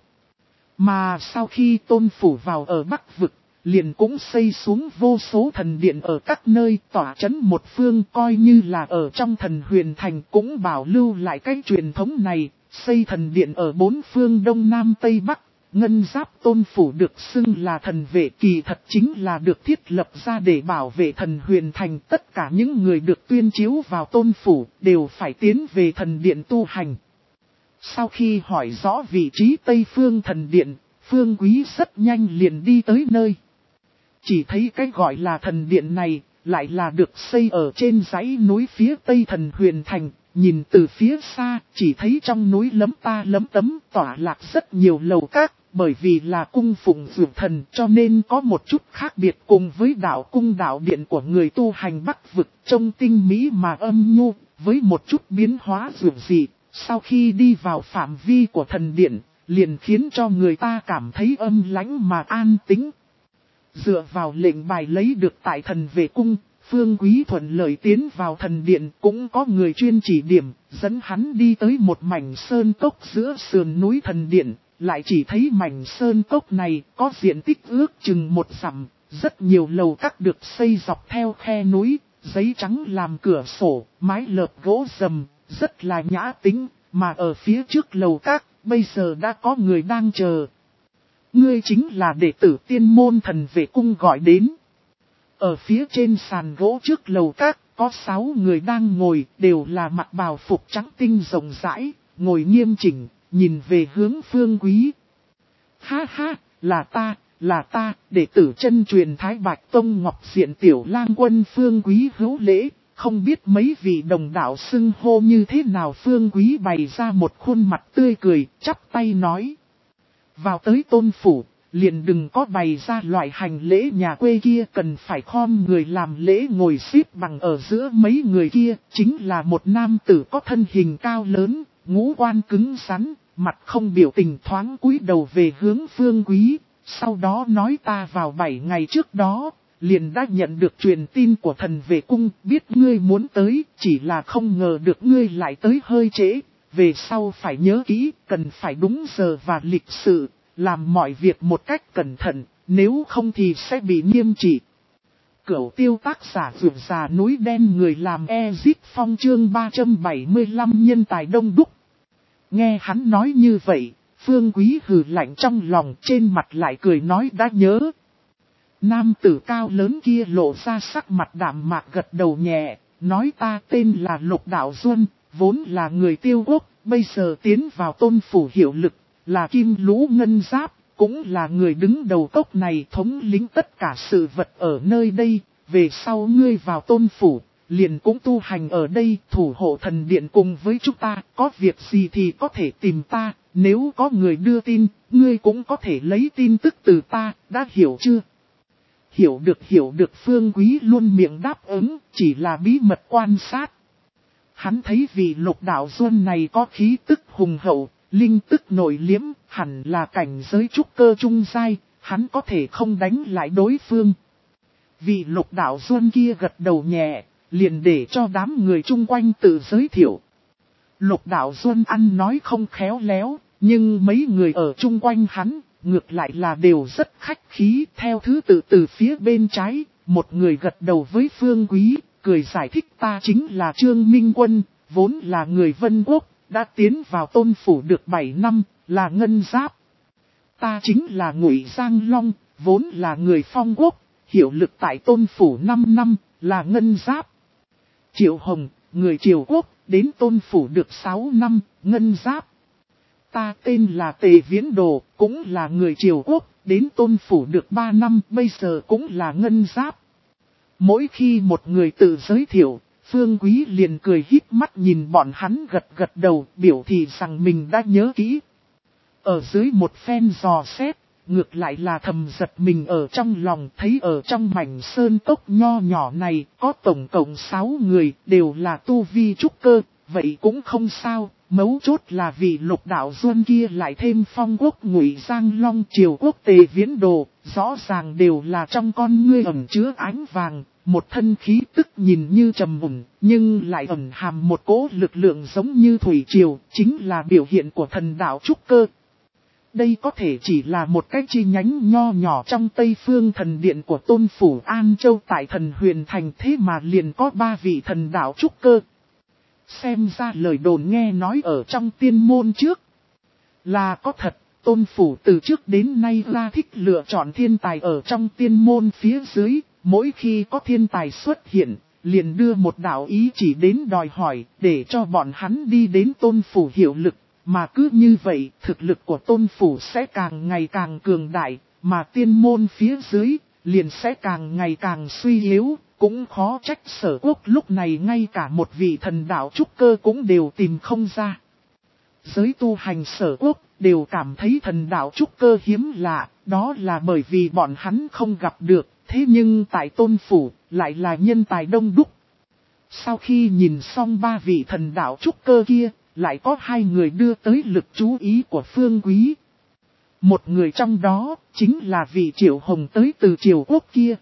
Mà sau khi tôn phủ vào ở Bắc vực, liền cũng xây xuống vô số thần điện ở các nơi tỏa chấn một phương, coi như là ở trong thần huyền thành cũng bảo lưu lại cái truyền thống này, xây thần điện ở bốn phương Đông Nam Tây Bắc. Ngân Giáp tôn phủ được xưng là thần vệ, kỳ thật chính là được thiết lập ra để bảo vệ thần huyền thành. Tất cả những người được tuyên chiếu vào tôn phủ đều phải tiến về thần điện tu hành. Sau khi hỏi rõ vị trí Tây Phương thần điện, Phương Quý rất nhanh liền đi tới nơi. Chỉ thấy cái gọi là thần điện này, lại là được xây ở trên dãy núi phía Tây thần huyền thành. Nhìn từ phía xa, chỉ thấy trong núi lấm ta lấm tấm tỏa lạc rất nhiều lầu các, bởi vì là cung phụng dược thần cho nên có một chút khác biệt cùng với đạo cung đạo điện của người tu hành Bắc vực trông tinh mỹ mà âm nhu, với một chút biến hóa dường dị. Sau khi đi vào phạm vi của thần điện, liền khiến cho người ta cảm thấy âm lãnh mà an tĩnh. Dựa vào lệnh bài lấy được tại thần vệ cung, Phương Quý thuận lợi tiến vào thần điện, cũng có người chuyên chỉ điểm, dẫn hắn đi tới một mảnh sơn cốc giữa sườn núi thần điện, lại chỉ thấy mảnh sơn cốc này có diện tích ước chừng một dặm, rất nhiều lầu các được xây dọc theo khe núi, giấy trắng làm cửa sổ, mái lợp gỗ rầm, rất là nhã tính, mà ở phía trước lầu các, bây giờ đã có người đang chờ. Ngươi chính là đệ tử tiên môn thần vệ cung gọi đến. Ở phía trên sàn gỗ trước lầu các, có sáu người đang ngồi, đều là mặc bào phục trắng tinh rộng rãi, ngồi nghiêm chỉnh, nhìn về hướng Phương Quý. Ha ha, là ta, là ta, đệ tử chân truyền Thái Bạch Tông Ngọc Diện Tiểu Lang Quân. Phương Quý hữu lễ, không biết mấy vị đồng đạo xưng hô như thế nào. Phương Quý bày ra một khuôn mặt tươi cười, chắp tay nói. Vào tới tôn phủ, liền đừng có bày ra loại hành lễ nhà quê kia, cần phải khom người làm lễ ngồi xếp bằng ở giữa mấy người kia, chính là một nam tử có thân hình cao lớn, ngũ quan cứng rắn, mặt không biểu tình, thoáng cúi đầu về hướng Phương Quý, sau đó nói ta vào bảy ngày trước đó, liền đã nhận được truyền tin của thần vệ cung, biết ngươi muốn tới, chỉ là không ngờ được ngươi lại tới hơi trễ, về sau phải nhớ kỹ, cần phải đúng giờ và lịch sự. Làm mọi việc một cách cẩn thận, nếu không thì sẽ bị nghiêm trị. Cửu tiêu tác giả vượt già núi đen người làm Ezip Phong chương ba trăm bảy mươi lăm nhân tài đông đúc. Nghe hắn nói như vậy, Phương Quý hừ lạnh trong lòng, trên mặt lại cười nói đã nhớ. Nam tử cao lớn kia lộ ra sắc mặt đạm mạc gật đầu nhẹ, nói ta tên là Lục Đạo Duân, vốn là người Tiêu Quốc, bây giờ tiến vào tôn phủ hiệu lực. Là Kim Lũ Ngân Giáp, cũng là người đứng đầu cốc này thống lĩnh tất cả sự vật ở nơi đây. Về sau ngươi vào tôn phủ, liền cũng tu hành ở đây, thủ hộ thần điện cùng với chúng ta. Có việc gì thì có thể tìm ta, nếu có người đưa tin, ngươi cũng có thể lấy tin tức từ ta, đã hiểu chưa? Hiểu được hiểu được. Phương Quý luôn miệng đáp ứng, chỉ là bí mật quan sát. Hắn thấy vị Lục Đạo Duân này có khí tức hùng hậu. Linh tức nội liếm, hẳn là cảnh giới trúc cơ trung giai, hắn có thể không đánh lại đối phương. Vị Lục Đạo Duân kia gật đầu nhẹ, liền để cho đám người chung quanh tự giới thiệu. Lục Đạo Duân ăn nói không khéo léo, nhưng mấy người ở chung quanh hắn, ngược lại là đều rất khách khí. Theo thứ tự từ phía bên trái, một người gật đầu với Phương Quý, cười giải thích ta chính là Trương Minh Quân, vốn là người Vân Quốc. Đã tiến vào tôn phủ được bảy năm, là Ngân Giáp. Ta chính là Ngụy Giang Long, vốn là người Phong Quốc, hiệu lực tại tôn phủ năm năm, là Ngân Giáp. Triệu Hồng, người Triều Quốc, đến tôn phủ được sáu năm, Ngân Giáp. Ta tên là Tề Viễn Đồ, cũng là người Triều Quốc, đến tôn phủ được ba năm, bây giờ cũng là Ngân Giáp. Mỗi khi một người tự giới thiệu, Phương Quý liền cười híp mắt nhìn bọn hắn gật gật đầu, biểu thị rằng mình đã nhớ kỹ. Ở dưới một phen dò xét, ngược lại là thầm giật mình ở trong lòng, thấy ở trong mảnh sơn cốc nho nhỏ này có tổng cộng sáu người, đều là tu vi trúc cơ, vậy cũng không sao, mấu chốt là vị Lục Đạo Duân kia lại thêm Phong Quốc Ngụy Giang Long Triều Quốc Tề Viễn Đồ, rõ ràng đều là trong con ngươi ẩn chứa ánh vàng. Một thân khí tức nhìn như trầm mùng, nhưng lại ẩn hàm một cỗ lực lượng giống như thủy triều, chính là biểu hiện của thần đạo trúc cơ. Đây có thể chỉ là một cái chi nhánh nho nhỏ trong Tây Phương thần điện của tôn phủ An Châu tại thần huyền thành, thế mà liền có ba vị thần đạo trúc cơ. Xem ra lời đồn nghe nói ở trong tiên môn trước là có thật, tôn phủ từ trước đến nay ra thích lựa chọn thiên tài ở trong tiên môn phía dưới. Mỗi khi có thiên tài xuất hiện, liền đưa một đạo ý chỉ đến đòi hỏi, để cho bọn hắn đi đến tôn phủ hiệu lực. Mà cứ như vậy, thực lực của tôn phủ sẽ càng ngày càng cường đại, mà tiên môn phía dưới, liền sẽ càng ngày càng suy yếu. Cũng khó trách Sở Quốc lúc này ngay cả một vị thần đạo trúc cơ cũng đều tìm không ra. Giới tu hành Sở Quốc, đều cảm thấy thần đạo trúc cơ hiếm lạ, đó là bởi vì bọn hắn không gặp được, thế nhưng tại Tôn Phủ lại là nhân tài đông đúc. Sau khi nhìn xong ba vị thần đạo trúc cơ kia, lại có hai người đưa tới lực chú ý của Phương Quý. Một người trong đó, chính là vị Triệu Hồng tới từ Triều Quốc kia.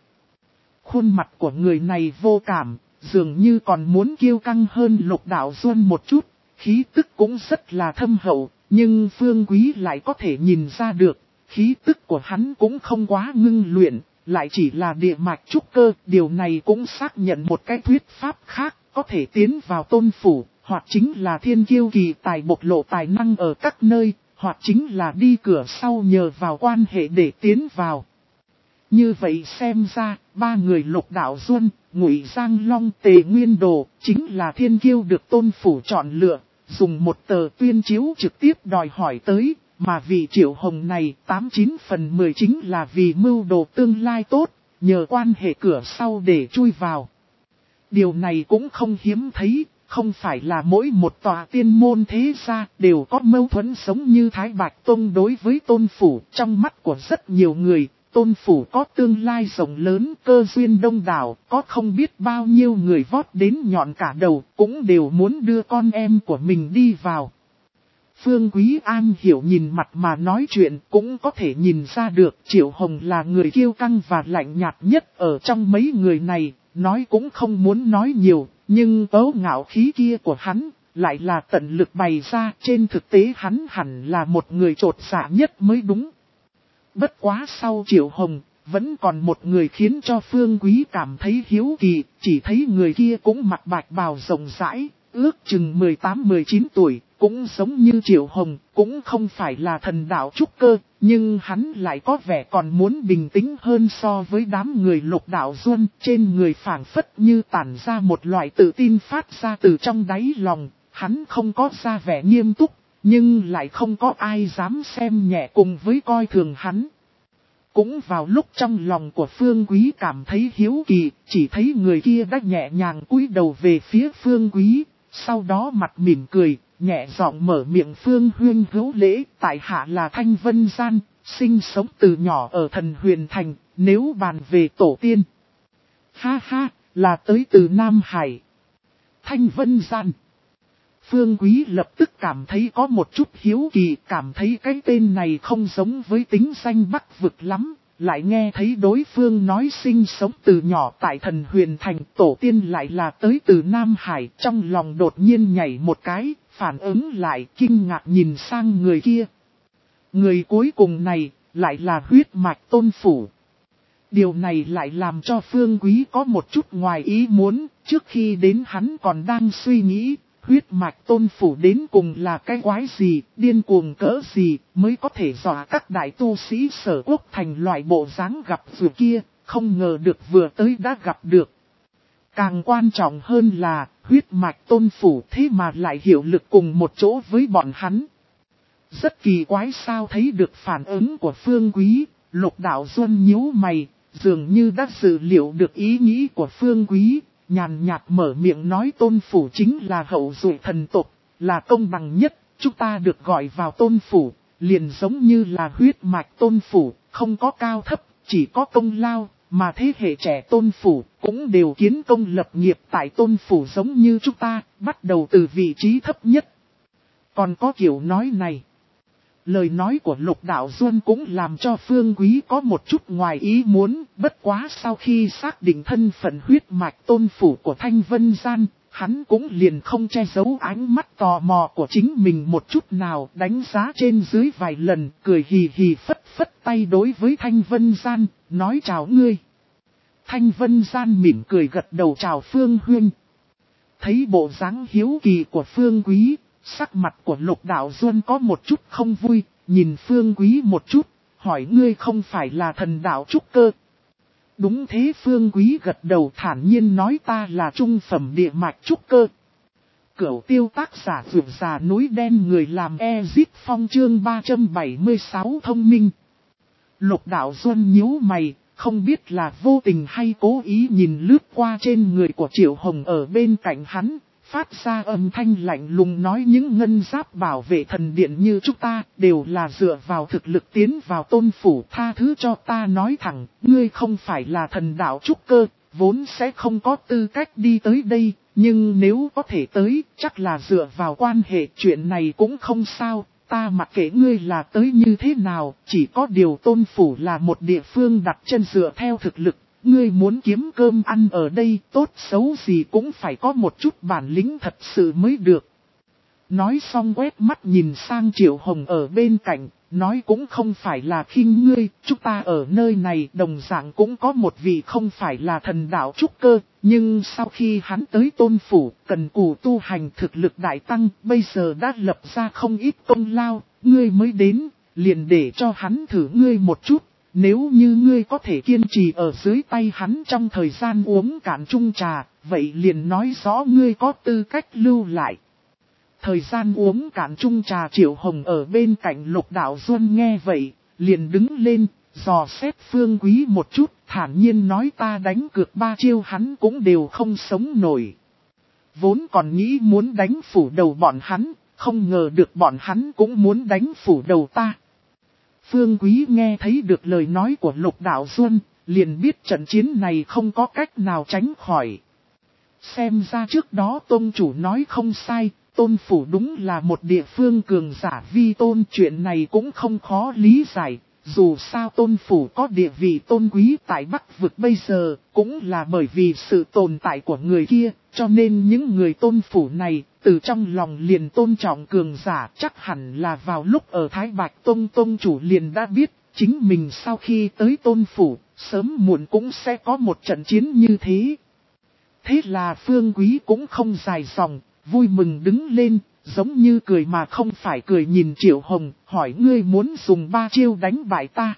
Khuôn mặt của người này vô cảm, dường như còn muốn kiêu căng hơn Lục Đạo Duân một chút, khí tức cũng rất là thâm hậu, nhưng Phương Quý lại có thể nhìn ra được, khí tức của hắn cũng không quá ngưng luyện, lại chỉ là địa mạch trúc cơ, điều này cũng xác nhận một cái thuyết pháp khác, có thể tiến vào Tôn Phủ, hoặc chính là thiên kiêu kỳ tài bộc lộ tài năng ở các nơi, hoặc chính là đi cửa sau nhờ vào quan hệ để tiến vào. Như vậy xem ra, ba người Lục Đạo Duân, Ngụy Giang Long, Tề Nguyên Đồ, chính là thiên kiêu được Tôn Phủ chọn lựa, dùng một tờ tuyên chiếu trực tiếp đòi hỏi tới, mà vị Triệu Hồng này tám chín phần mười chính là vì mưu đồ tương lai tốt, nhờ quan hệ cửa sau để chui vào. Điều này cũng không hiếm thấy, không phải là mỗi một tòa tiên môn thế gia đều có mâu thuẫn giống như Thái Bạch Tông đối với Tôn Phủ. Trong mắt của rất nhiều người, Tôn Phủ có tương lai rộng lớn, cơ duyên đông đảo, có không biết bao nhiêu người vót đến nhọn cả đầu, cũng đều muốn đưa con em của mình đi vào. Phương Quý An hiểu nhìn mặt mà nói chuyện, cũng có thể nhìn ra được Triệu Hồng là người kiêu căng và lạnh nhạt nhất ở trong mấy người này, nói cũng không muốn nói nhiều, nhưng ấu ngạo khí kia của hắn lại là tận lực bày ra, trên thực tế hắn hẳn là một người trột dạ nhất mới đúng. Bất quá sau Triệu Hồng, vẫn còn một người khiến cho Phương Quý cảm thấy hiếu kỳ, chỉ thấy người kia cũng mặc bạch bào rộng rãi, ước chừng mười tám mười chín tuổi, cũng giống như Triệu Hồng, cũng không phải là thần đạo trúc cơ, nhưng hắn lại có vẻ còn muốn bình tĩnh hơn so với đám người Lục Đạo Duân, trên người phảng phất như tản ra một loại tự tin phát ra từ trong đáy lòng, hắn không có ra vẻ nghiêm túc, nhưng lại không có ai dám xem nhẹ cùng với coi thường hắn. Cũng vào lúc trong lòng của Phương Quý cảm thấy hiếu kỳ, chỉ thấy người kia đã nhẹ nhàng cúi đầu về phía Phương Quý, sau đó mặt mỉm cười, nhẹ giọng mở miệng: Phương huynh hữu lễ, tại hạ là Thanh Vân Gian, sinh sống từ nhỏ ở Thần Huyền Thành, nếu bàn về tổ tiên. Ha ha, là tới từ Nam Hải. Thanh Vân Gian. Phương Quý lập tức cảm thấy có một chút hiếu kỳ, cảm thấy cái tên này không giống với tính danh Bắc vực lắm, lại nghe thấy đối phương nói sinh sống từ nhỏ tại Thần Huyền Thành, tổ tiên lại là tới từ Nam Hải, trong lòng đột nhiên nhảy một cái, phản ứng lại kinh ngạc nhìn sang người kia. Người cuối cùng này, lại là huyết mạch Tôn Phủ. Điều này lại làm cho Phương Quý có một chút ngoài ý muốn, trước khi đến hắn còn đang suy nghĩ, huyết mạch Tôn Phủ đến cùng là cái quái gì, điên cuồng cỡ gì, mới có thể dọa các đại tu sĩ Sở Quốc thành loại bộ dáng gặp vừa kia, không ngờ được vừa tới đã gặp được. Càng quan trọng hơn là, huyết mạch Tôn Phủ thế mà lại hiệu lực cùng một chỗ với bọn hắn. Rất kỳ quái sao. Thấy được phản ứng của Phương Quý, Lục Đạo Duân nhíu mày, dường như đã dự liệu được ý nghĩ của Phương Quý, nhàn nhạt mở miệng nói: Tôn Phủ chính là hậu duệ thần tộc, là công bằng nhất, chúng ta được gọi vào Tôn Phủ, liền giống như là huyết mạch Tôn Phủ, không có cao thấp, chỉ có công lao, mà thế hệ trẻ Tôn Phủ cũng đều kiến công lập nghiệp tại Tôn Phủ giống như chúng ta, bắt đầu từ vị trí thấp nhất. Còn có kiểu nói này. Lời nói của Lục Đạo Duân cũng làm cho Phương Quý có một chút ngoài ý muốn, bất quá sau khi xác định thân phận huyết mạch Tôn Phủ của Thanh Vân Gian, hắn cũng liền không che giấu ánh mắt tò mò của chính mình một chút nào, đánh giá trên dưới vài lần, cười hì hì phất phất tay đối với Thanh Vân Gian, nói: chào ngươi. Thanh Vân Gian mỉm cười gật đầu chào Phương huynh. Thấy bộ dáng hiếu kỳ của Phương Quý, sắc mặt của Lục Đạo Duân có một chút không vui, nhìn Phương Quý một chút, hỏi: ngươi không phải là thần đạo trúc cơ? Đúng thế. Phương Quý gật đầu thản nhiên nói: ta là trung phẩm địa mạch trúc cơ. Cửu Tiêu tác giả vượt già núi đen, người làm Ezit Phong chương ba trăm bảy mươi sáu thông minh. Lục Đạo Duân nhíu mày, không biết là vô tình hay cố ý nhìn lướt qua trên người của Triệu Hồng ở bên cạnh hắn, phát ra âm thanh lạnh lùng nói những ngân giáp bảo vệ thần điện như chúng ta đều là dựa vào thực lực tiến vào tôn phủ. Tha thứ cho ta nói thẳng, ngươi không phải là thần đạo trúc cơ, vốn sẽ không có tư cách đi tới đây, nhưng nếu có thể tới, chắc là dựa vào quan hệ. Chuyện này cũng không sao, ta mặc kệ ngươi là tới như thế nào, chỉ có điều tôn phủ là một địa phương đặt chân dựa theo thực lực. Ngươi muốn kiếm cơm ăn ở đây, tốt xấu gì cũng phải có một chút bản lĩnh thật sự mới được. Nói xong quét mắt nhìn sang Triệu Hồng ở bên cạnh, nói cũng không phải là khinh ngươi, chúng ta ở nơi này đồng dạng cũng có một vị không phải là thần đạo trúc cơ, nhưng sau khi hắn tới tôn phủ, cần cù tu hành thực lực đại tăng, bây giờ đã lập ra không ít công lao, ngươi mới đến, liền để cho hắn thử ngươi một chút. Nếu như ngươi có thể kiên trì ở dưới tay hắn trong thời gian uống cạn chung trà, vậy liền nói rõ ngươi có tư cách lưu lại. Thời gian uống cạn chung trà Triệu Hồng ở bên cạnh Lục Đạo Duân nghe vậy, liền đứng lên, dò xét Phương Quý một chút, thản nhiên nói ta đánh cược ba chiêu hắn cũng đều không sống nổi. Vốn còn nghĩ muốn đánh phủ đầu bọn hắn, không ngờ được bọn hắn cũng muốn đánh phủ đầu ta. Phương Quý nghe thấy được lời nói của Lục Đạo Duân, liền biết trận chiến này không có cách nào tránh khỏi. Xem ra trước đó tôn chủ nói không sai, tôn phủ đúng là một địa phương cường giả vi tôn, chuyện này cũng không khó lý giải. Dù sao tôn phủ có địa vị tôn quý tại Bắc vực bây giờ, cũng là bởi vì sự tồn tại của người kia, cho nên những người tôn phủ này, từ trong lòng liền tôn trọng cường giả. Chắc hẳn là vào lúc ở Thái Bạch Tông tôn chủ liền đã biết, chính mình sau khi tới tôn phủ, sớm muộn cũng sẽ có một trận chiến như thế. Thế là Phương Quý cũng không dài dòng, vui mừng đứng lên, giống như cười mà không phải cười nhìn Triệu Hồng, hỏi ngươi muốn dùng ba chiêu đánh bại ta.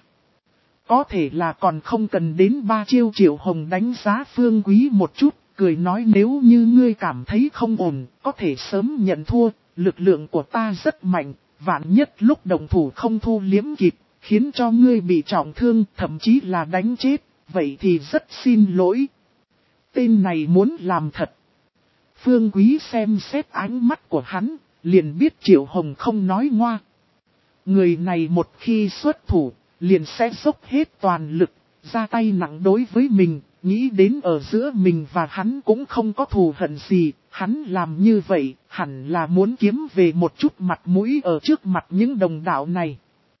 Có thể là còn không cần đến ba chiêu. Triệu Hồng đánh giá Phương Quý một chút, cười nói nếu như ngươi cảm thấy không ổn, có thể sớm nhận thua, lực lượng của ta rất mạnh, vạn nhất lúc đồng thủ không thu liếm kịp, khiến cho ngươi bị trọng thương, thậm chí là đánh chết, vậy thì rất xin lỗi. Tên này muốn làm thật. Phương Quý xem xét ánh mắt của hắn, liền biết Triệu Hồng không nói ngoa. Người này một khi xuất thủ, liền sẽ dốc hết toàn lực, ra tay nặng đối với mình, nghĩ đến ở giữa mình và hắn cũng không có thù hận gì, hắn làm như vậy, hẳn là muốn kiếm về một chút mặt mũi ở trước mặt những đồng đạo này.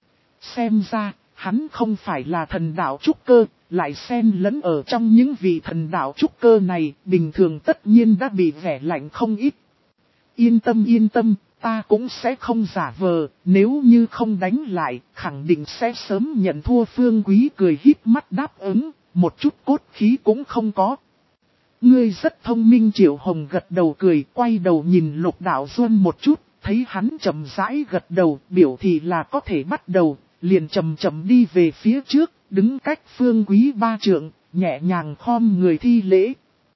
Xem ra, hắn không phải là thần đạo trúc cơ, lại xen lẫn ở trong những vị thần đạo trúc cơ này, bình thường tất nhiên đã bị vẻ lạnh không ít. Yên tâm yên tâm, ta cũng sẽ không giả vờ, nếu như không đánh lại, khẳng định sẽ sớm nhận thua. Phương Quý cười híp mắt đáp ứng, một chút cốt khí cũng không có. Ngươi rất thông minh. Triệu Hồng gật đầu cười, quay đầu nhìn Lục Đạo Duân một chút, thấy hắn chậm rãi gật đầu, biểu thị là có thể bắt đầu, liền chậm chậm đi về phía trước, đứng cách Phương Quý ba trượng, nhẹ nhàng khom người thi lễ.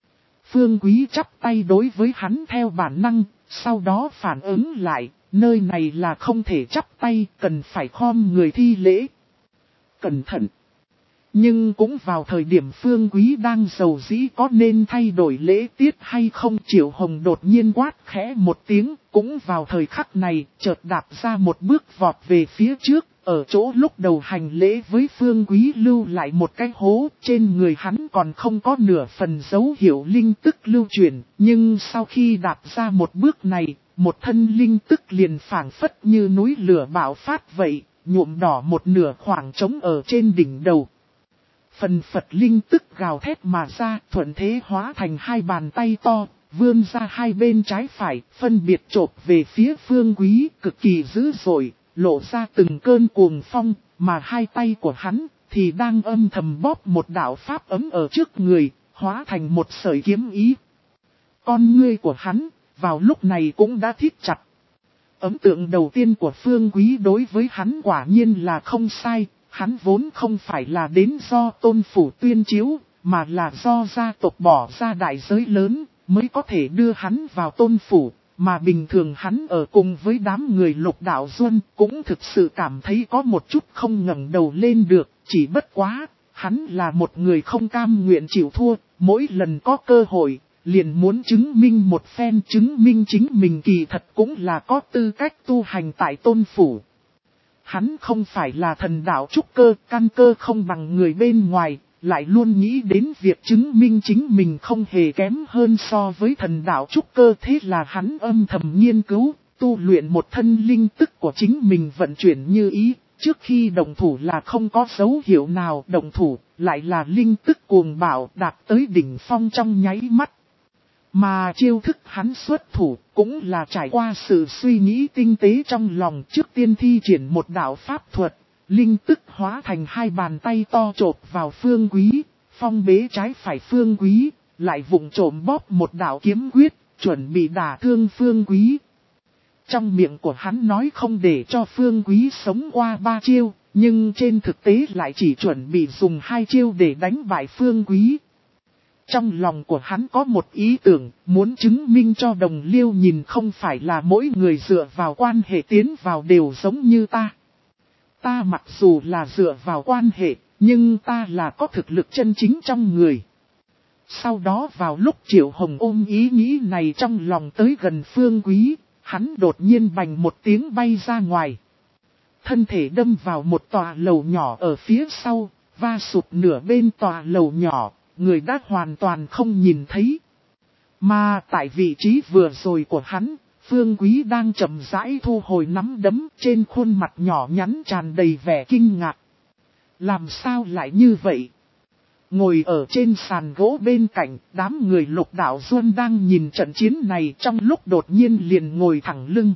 Phương Quý chắp tay đối với hắn theo bản năng, sau đó phản ứng lại, nơi này là không thể chắp tay, cần phải khom người thi lễ. Cẩn thận! Nhưng cũng vào thời điểm Phương Quý đang giàu dĩ có nên thay đổi lễ tiết hay không, Triệu Hồng đột nhiên quát khẽ một tiếng, cũng vào thời khắc này, chợt đạp ra một bước vọt về phía trước, ở chỗ lúc đầu hành lễ với Phương Quý lưu lại một cái hố, trên người hắn còn không có nửa phần dấu hiệu linh tức lưu truyền, nhưng sau khi đạp ra một bước này, một thân linh tức liền phảng phất như núi lửa bạo phát vậy, nhuộm đỏ một nửa khoảng trống ở trên đỉnh đầu. Phần phật linh tức gào thét mà ra, thuận thế hóa thành hai bàn tay to, vươn ra hai bên trái phải, phân biệt chộp về phía Phương Quý, cực kỳ dữ dội, lộ ra từng cơn cuồng phong, mà hai tay của hắn thì đang âm thầm bóp một đạo pháp ấm ở trước người, hóa thành một sợi kiếm ý. Con ngươi của hắn, vào lúc này cũng đã thít chặt. Ấn tượng đầu tiên của Phương Quý đối với hắn quả nhiên là không sai. Hắn vốn không phải là đến do tôn phủ tuyên chiếu, mà là do gia tộc bỏ ra đại giới lớn, mới có thể đưa hắn vào tôn phủ, mà bình thường hắn ở cùng với đám người Lục Đạo Duân, cũng thực sự cảm thấy có một chút không ngẩng đầu lên được, chỉ bất quá, hắn là một người không cam nguyện chịu thua, mỗi lần có cơ hội, liền muốn chứng minh một phen, chứng minh chính mình kỳ thật cũng là có tư cách tu hành tại tôn phủ. Hắn không phải là thần đạo trúc cơ, căn cơ không bằng người bên ngoài, lại luôn nghĩ đến việc chứng minh chính mình không hề kém hơn so với thần đạo trúc cơ. Thế là hắn âm thầm nghiên cứu, tu luyện một thân linh tức của chính mình vận chuyển như ý. Trước khi động thủ là không có dấu hiệu nào, động thủ lại là linh tức cuồng bạo đạt tới đỉnh phong trong nháy mắt. Mà chiêu thức hắn xuất thủ cũng là trải qua sự suy nghĩ tinh tế trong lòng, trước tiên thi triển một đạo pháp thuật, linh tức hóa thành hai bàn tay to chộp vào Phương Quý, phong bế trái phải Phương Quý, lại vụng trộm bóp một đạo kiếm quyết, chuẩn bị đả thương Phương Quý. Trong miệng của hắn nói không để cho Phương Quý sống qua ba chiêu, nhưng trên thực tế lại chỉ chuẩn bị dùng hai chiêu để đánh bại Phương Quý. Trong lòng của hắn có một ý tưởng, muốn chứng minh cho đồng liêu nhìn không phải là mỗi người dựa vào quan hệ tiến vào đều giống như ta. Ta mặc dù là dựa vào quan hệ, nhưng ta là có thực lực chân chính trong người. Sau đó vào lúc Triệu Hồng ôm ý nghĩ này trong lòng tới gần Phương Quý, hắn đột nhiên bành một tiếng bay ra ngoài. Thân thể đâm vào một tòa lầu nhỏ ở phía sau, va sụp nửa bên tòa lầu nhỏ, người đã hoàn toàn không nhìn thấy. Mà tại vị trí vừa rồi của hắn, Phương Quý đang chậm rãi thu hồi nắm đấm, trên khuôn mặt nhỏ nhắn tràn đầy vẻ kinh ngạc. Làm sao lại như vậy? Ngồi ở trên sàn gỗ bên cạnh, đám người Lục Đạo Duân đang nhìn trận chiến này, trong lúc đột nhiên liền ngồi thẳng lưng.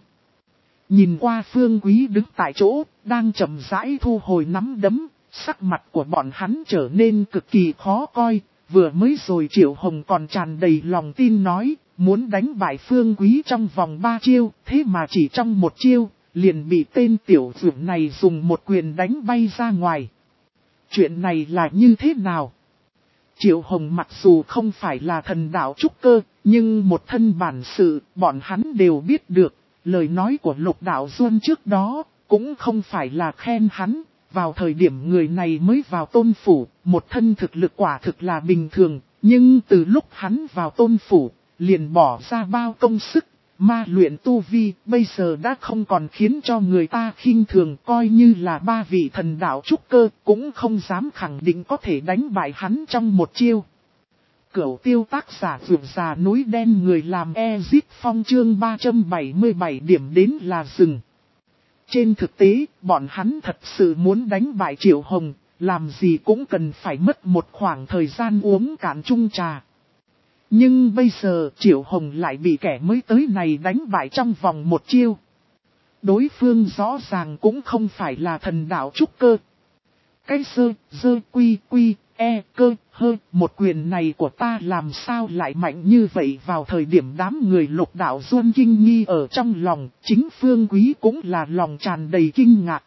Nhìn qua Phương Quý đứng tại chỗ, đang chậm rãi thu hồi nắm đấm, sắc mặt của bọn hắn trở nên cực kỳ khó coi. Vừa mới rồi Triệu Hồng còn tràn đầy lòng tin nói, muốn đánh bại Phương Quý trong vòng ba chiêu, thế mà chỉ trong một chiêu, liền bị tên tiểu dưỡng này dùng một quyền đánh bay ra ngoài. Chuyện này là như thế nào? Triệu Hồng mặc dù không phải là thần đạo trúc cơ, nhưng một thân bản sự, bọn hắn đều biết được. Lời nói của Lục Đạo Duân trước đó, cũng không phải là khen hắn. Vào thời điểm người này mới vào tôn phủ, một thân thực lực quả thực là bình thường, nhưng từ lúc hắn vào tôn phủ, liền bỏ ra bao công sức, ma luyện tu vi, bây giờ đã không còn khiến cho người ta khinh thường, coi như là ba vị thần đạo trúc cơ, cũng không dám khẳng định có thể đánh bại hắn trong một chiêu. Cửu tiêu tác giả vượt già núi đen, người làm Ezit Phong chương ba trăm bảy mươi bảy điểm đến là rừng. Trên thực tế, bọn hắn thật sự muốn đánh bại Triệu Hồng, làm gì cũng cần phải mất một khoảng thời gian uống cạn chung trà. Nhưng bây giờ Triệu Hồng lại bị kẻ mới tới này đánh bại trong vòng một chiêu. Đối phương rõ ràng cũng không phải là thần đạo trúc cơ. Cái sơ, dơ quy quy, e cơ, hơ, một quyền này của ta làm sao lại mạnh như vậy? Vào thời điểm đám người Lục Đạo Duân kinh nghi ở trong lòng, chính Phương Quý cũng là lòng tràn đầy kinh ngạc.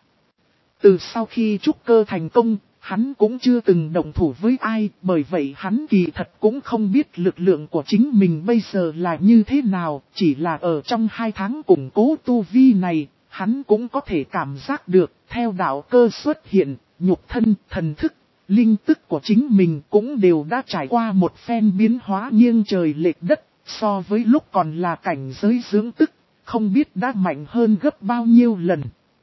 Từ sau khi trúc cơ thành công, hắn cũng chưa từng động thủ với ai, bởi vậy hắn kỳ thật cũng không biết lực lượng của chính mình bây giờ là như thế nào, chỉ là ở trong hai tháng củng cố tu vi này, hắn cũng có thể cảm giác được, theo đạo cơ xuất hiện, nhục thân, thần thức, linh tức của chính mình cũng đều đã trải qua một phen biến hóa nghiêng trời lệch đất, so với lúc còn là cảnh giới dưỡng tức, không biết đã mạnh hơn gấp bao nhiêu lần.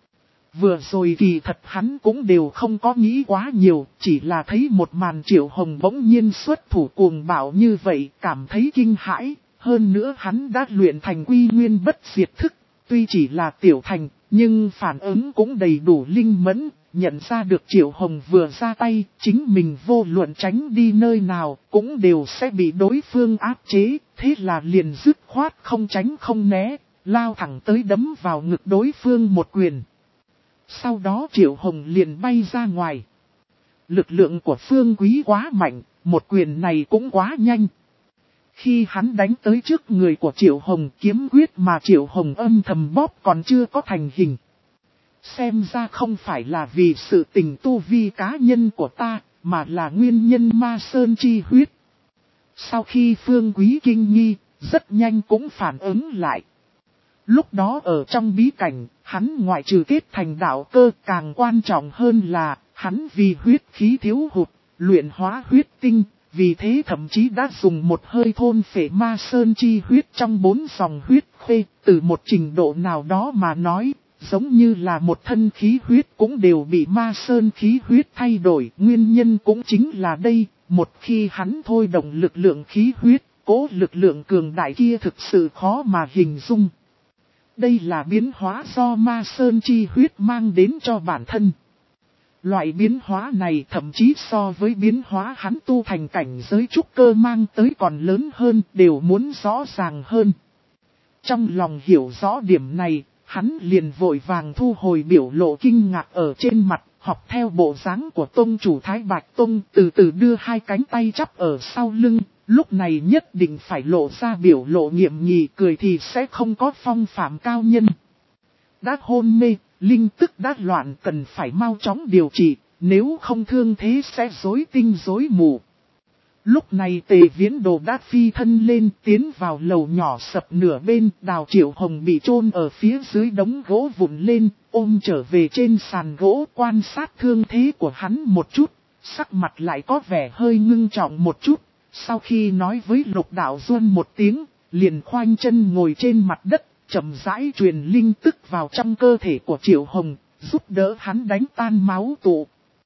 Vừa rồi kỳ thật hắn cũng đều không có nghĩ quá nhiều, chỉ là thấy một màn Triệu Hồng bỗng nhiên xuất thủ cuồng bạo như vậy, cảm thấy kinh hãi, hơn nữa hắn đã luyện thành quy nguyên bất diệt thức, tuy chỉ là tiểu thành, nhưng phản ứng cũng đầy đủ linh mẫn, nhận ra được Triệu Hồng vừa ra tay, chính mình vô luận tránh đi nơi nào, cũng đều sẽ bị đối phương áp chế, thế là liền dứt khoát không tránh không né, lao thẳng tới đấm vào ngực đối phương một quyền. Sau đó Triệu Hồng liền bay ra ngoài. Lực lượng của Phương Quý quá mạnh, một quyền này cũng quá nhanh. Khi hắn đánh tới trước người của Triệu Hồng, kiếm quyết mà Triệu Hồng âm thầm bóp còn chưa có thành hình. Xem ra không phải là vì sự tình tu vi cá nhân của ta, mà là nguyên nhân ma sơn chi huyết. Sau khi Phương Quý kinh nghi, rất nhanh cũng phản ứng lại. Lúc đó ở trong bí cảnh, hắn ngoại trừ kết thành đạo cơ, càng quan trọng hơn là, hắn vì huyết khí thiếu hụt, luyện hóa huyết tinh, vì thế thậm chí đã dùng một hơi thôn phệ ma sơn chi huyết trong bốn dòng huyết khuê, từ một trình độ nào đó mà nói, giống như là một thân khí huyết cũng đều bị ma sơn khí huyết thay đổi. Nguyên nhân cũng chính là đây, một khi hắn thôi động lực lượng khí huyết, cố lực lượng cường đại kia thực sự khó mà hình dung. Đây là biến hóa do ma sơn chi huyết mang đến cho bản thân. Loại biến hóa này thậm chí so với biến hóa hắn tu thành cảnh giới trúc cơ mang tới còn lớn hơn, đều muốn rõ ràng hơn. Trong lòng hiểu rõ điểm này, hắn liền vội vàng thu hồi biểu lộ kinh ngạc ở trên mặt, học theo bộ dáng của tông chủ Thái Bạch Tông, từ từ đưa hai cánh tay chắp ở sau lưng, lúc này nhất định phải lộ ra biểu lộ nhiệm nhì, cười thì sẽ không có phong phạm cao nhân. Đã hôn mê, linh tức đã loạn, cần phải mau chóng điều trị, nếu không thương thế sẽ rối tinh rối mù. Lúc này Tề Viễn Đồ đã phi thân lên, tiến vào lầu nhỏ sập nửa bên. Đào Triệu Hồng bị chôn ở phía dưới đống gỗ vụn lên, ôm trở về trên sàn gỗ, quan sát thương thế của hắn một chút, sắc mặt lại có vẻ hơi ngưng trọng một chút. Sau khi nói với Lục Đạo Duân một tiếng, liền khoanh chân ngồi trên mặt đất, chậm rãi truyền linh tức vào trong cơ thể của Triệu Hồng, giúp đỡ hắn đánh tan máu tụ.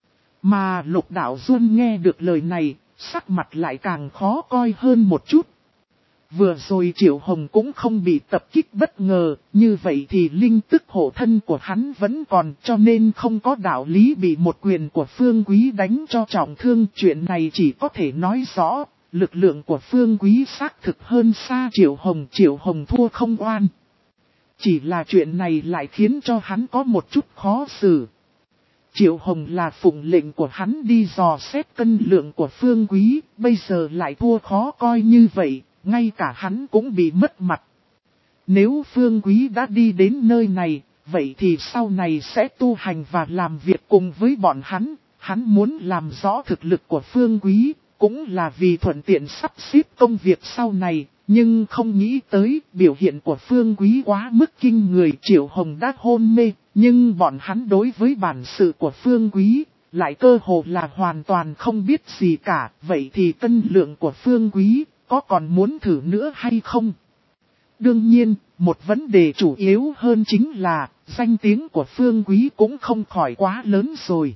Mà Lục Đạo Duân nghe được lời này, sắc mặt lại càng khó coi hơn một chút. Vừa rồi Triệu Hồng cũng không bị tập kích bất ngờ, như vậy thì linh tức hộ thân của hắn vẫn còn, cho nên không có đạo lý bị một quyền của Phương Quý đánh cho trọng thương. Chuyện này chỉ có thể nói rõ, lực lượng của Phương Quý xác thực hơn xa Triệu Hồng, Triệu Hồng thua không oan. Chỉ là chuyện này lại khiến cho hắn có một chút khó xử. Triệu Hồng là phụng lệnh của hắn đi dò xét cân lượng của Phương Quý, bây giờ lại thua khó coi như vậy, ngay cả hắn cũng bị mất mặt. Nếu Phương Quý đã đi đến nơi này, vậy thì sau này sẽ tu hành và làm việc cùng với bọn hắn. Hắn muốn làm rõ thực lực của Phương Quý, cũng là vì thuận tiện sắp xếp công việc sau này. Nhưng không nghĩ tới biểu hiện của Phương Quý quá mức kinh người. Triệu Hồng đã hôn mê, nhưng bọn hắn đối với bản sự của Phương Quý lại cơ hồ là hoàn toàn không biết gì cả. Vậy thì cân lượng của Phương Quý có còn muốn thử nữa hay không? Đương nhiên, một vấn đề chủ yếu hơn chính là danh tiếng của Phương Quý cũng không khỏi quá lớn rồi.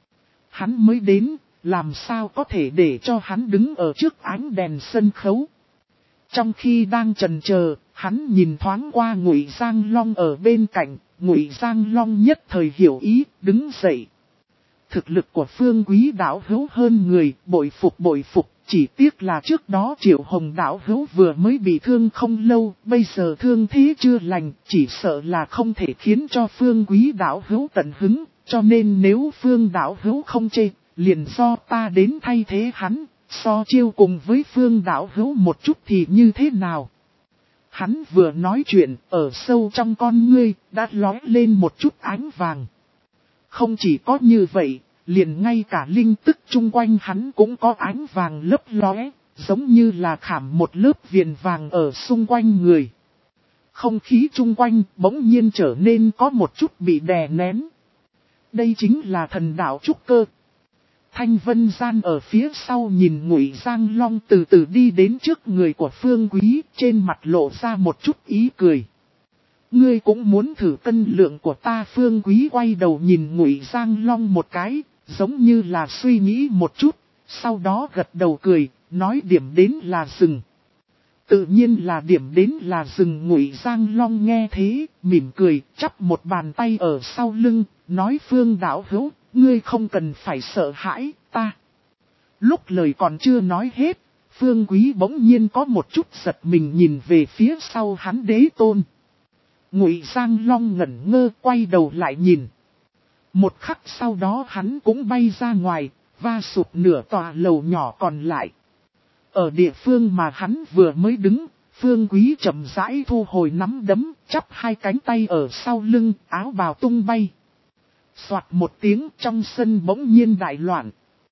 Hắn mới đến, làm sao có thể để cho hắn đứng ở trước ánh đèn sân khấu? Trong khi đang chần chờ, hắn nhìn thoáng qua Ngụy Giang Long ở bên cạnh, Ngụy Giang Long nhất thời hiểu ý, đứng dậy. Thực lực của Phương Quý đạo hữu hơn người, bội phục bội phục, chỉ tiếc là trước đó Triệu Hồng đạo hữu vừa mới bị thương không lâu, bây giờ thương thế chưa lành, chỉ sợ là không thể khiến cho Phương Quý đạo hữu tận hứng, cho nên nếu Phương đạo hữu không chê, liền do ta đến thay thế hắn. So chiêu cùng với Phương đạo hữu một chút thì như thế nào? Hắn vừa nói chuyện, ở sâu trong con ngươi, đã lóe lên một chút ánh vàng. Không chỉ có như vậy, liền ngay cả linh tức chung quanh hắn cũng có ánh vàng lấp lóe, giống như là khảm một lớp viền vàng ở xung quanh người. Không khí chung quanh bỗng nhiên trở nên có một chút bị đè nén. Đây chính là thần đạo trúc cơ. Thanh Vân Gian ở phía sau nhìn Ngụy Giang Long từ từ đi đến trước người của Phương Quý, trên mặt lộ ra một chút ý cười. Ngươi cũng muốn thử cân lượng của ta? Phương Quý quay đầu nhìn Ngụy Giang Long một cái, giống như là suy nghĩ một chút, sau đó gật đầu cười, nói điểm đến là dừng. Tự nhiên là điểm đến là dừng. Ngụy Giang Long nghe thế, mỉm cười, chắp một bàn tay ở sau lưng, nói Phương đạo hữu, ngươi không cần phải sợ hãi ta. Lúc lời còn chưa nói hết, Phương Quý bỗng nhiên có một chút giật mình nhìn về phía sau hắn đế tôn. Ngụy Giang Long ngẩn ngơ quay đầu lại nhìn. Một khắc sau đó hắn cũng bay ra ngoài, va sụp nửa tòa lầu nhỏ còn lại. Ở địa phương mà hắn vừa mới đứng, Phương Quý chậm rãi thu hồi nắm đấm, chắp hai cánh tay ở sau lưng, áo bào tung bay. Soạt một tiếng, trong sân bỗng nhiên đại loạn.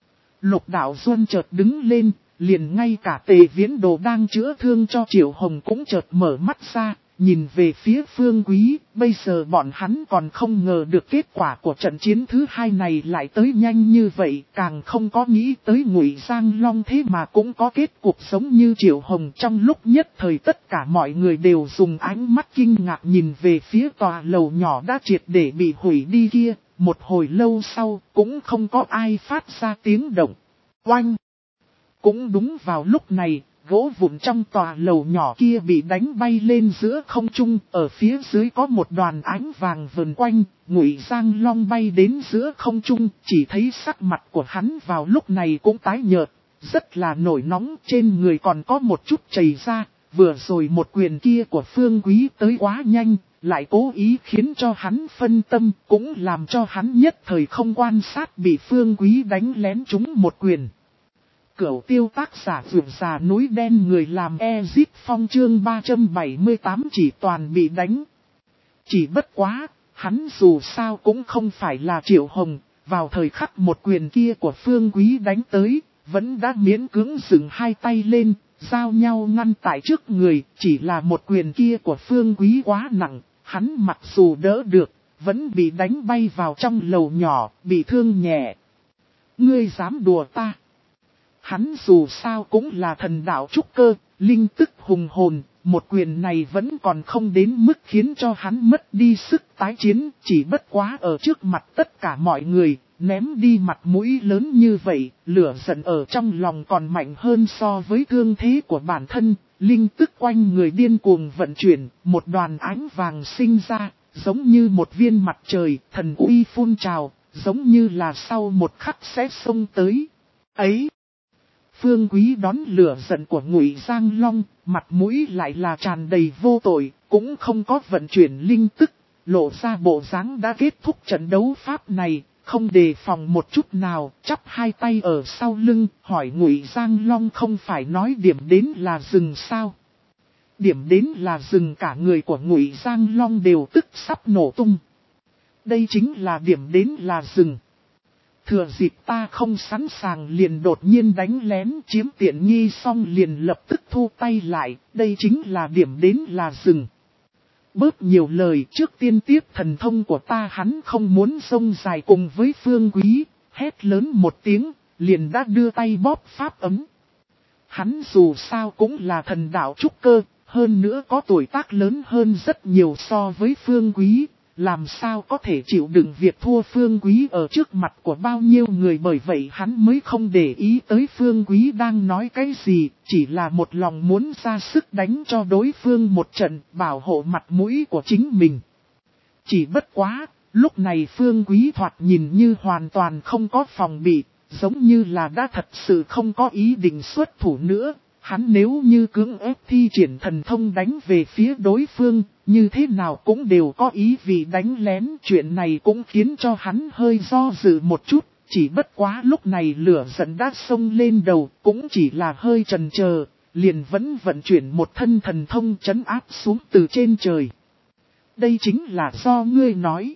Lục Đạo Duân chợt đứng lên, liền ngay cả Tề Viễn Đồ đang chữa thương cho Triệu Hồng cũng chợt mở mắt ra, nhìn về phía Phương Quý, bây giờ bọn hắn còn không ngờ được kết quả của trận chiến thứ hai này lại tới nhanh như vậy, càng không có nghĩ tới Ngụy Giang Long thế mà cũng có kết cục giống như Triệu Hồng. Trong lúc nhất thời tất cả mọi người đều dùng ánh mắt kinh ngạc nhìn về phía tòa lầu nhỏ đã triệt để bị hủy đi kia, một hồi lâu sau cũng không có ai phát ra tiếng động. Oanh! Cũng đúng vào lúc này, gỗ vụn trong tòa lầu nhỏ kia bị đánh bay lên giữa không trung, ở phía dưới có một đoàn ánh vàng vần quanh, Ngụy Giang Long bay đến giữa không trung, chỉ thấy sắc mặt của hắn vào lúc này cũng tái nhợt, rất là nổi nóng, trên người còn có một chút chảy ra, vừa rồi một quyền kia của Phương Quý tới quá nhanh, lại cố ý khiến cho hắn phân tâm, cũng làm cho hắn nhất thời không quan sát bị Phương Quý đánh lén trúng một quyền. Cửu tiêu tác giả vượt già núi đen người làm Ezip Phong chương ba trăm bảy mươi tám chỉ toàn bị đánh. Chỉ bất quá, hắn dù sao cũng không phải là Triệu Hồng, vào thời khắc một quyền kia của Phương Quý đánh tới, vẫn đã miễn cưỡng dựng hai tay lên, giao nhau ngăn tại trước người, chỉ là một quyền kia của Phương Quý quá nặng, hắn mặc dù đỡ được, vẫn bị đánh bay vào trong lầu nhỏ, bị thương nhẹ. Ngươi dám đùa ta? Hắn dù sao cũng là thần đạo trúc cơ, linh tức hùng hồn, một quyền này vẫn còn không đến mức khiến cho hắn mất đi sức tái chiến, chỉ bất quá ở trước mặt tất cả mọi người, ném đi mặt mũi lớn như vậy, lửa giận ở trong lòng còn mạnh hơn so với thương thế của bản thân, linh tức quanh người điên cuồng vận chuyển, một đoàn ánh vàng sinh ra, giống như một viên mặt trời, thần uy phun trào, giống như là sau một khắc sẽ xông tới. Ấy! Phương Quý đón lửa giận của Ngụy Giang Long, mặt mũi lại là tràn đầy vô tội, cũng không có vận chuyển linh tức, lộ ra bộ dáng đã kết thúc trận đấu pháp này, không đề phòng một chút nào, chắp hai tay ở sau lưng, hỏi Ngụy Giang Long không phải nói điểm đến là rừng sao? Điểm đến là rừng, cả người của Ngụy Giang Long đều tức sắp nổ tung. Đây chính là điểm đến là rừng. Thừa dịp ta không sẵn sàng liền đột nhiên đánh lén chiếm tiện nghi xong liền lập tức thu tay lại, đây chính là điểm đến là rừng. Bớt nhiều lời, trước tiên tiếp thần thông của ta. Hắn không muốn xông dài cùng với Phương Quý, hét lớn một tiếng, liền đã đưa tay bóp pháp ấm. Hắn dù sao cũng là thần đạo trúc cơ, hơn nữa có tuổi tác lớn hơn rất nhiều so với Phương Quý. Làm sao có thể chịu đựng việc thua Phương Quý ở trước mặt của bao nhiêu người, bởi vậy hắn mới không để ý tới Phương Quý đang nói cái gì, chỉ là một lòng muốn ra sức đánh cho đối phương một trận, bảo hộ mặt mũi của chính mình. Chỉ bất quá, lúc này Phương Quý thoạt nhìn như hoàn toàn không có phòng bị, giống như là đã thật sự không có ý định xuất thủ nữa. Hắn nếu như cưỡng ép thi triển thần thông đánh về phía đối phương, như thế nào cũng đều có ý vì đánh lén. Chuyện này cũng khiến cho hắn hơi do dự một chút, chỉ bất quá lúc này lửa giận đã xông lên đầu, cũng chỉ là hơi chần chờ, liền vẫn vận chuyển một thân thần thông trấn áp xuống từ trên trời. Đây chính là do ngươi nói.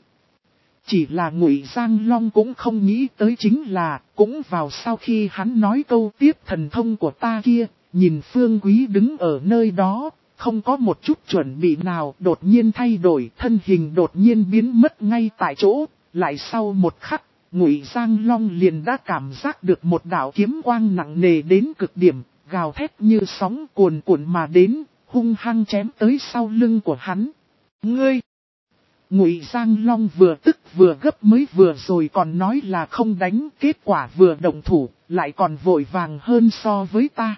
Chỉ là Ngụy Giang Long cũng không nghĩ tới chính là, cũng vào sau khi hắn nói câu tiếp thần thông của ta kia, nhìn Phương Quý đứng ở nơi đó, không có một chút chuẩn bị nào, đột nhiên thay đổi, thân hình đột nhiên biến mất ngay tại chỗ, lại sau một khắc, Ngụy Giang Long liền đã cảm giác được một đạo kiếm quang nặng nề đến cực điểm, gào thét như sóng cuồn cuộn mà đến, hung hăng chém tới sau lưng của hắn. Ngươi! Ngụy Giang Long vừa tức vừa gấp, mới vừa rồi còn nói là không đánh, kết quả vừa động thủ, lại còn vội vàng hơn so với ta.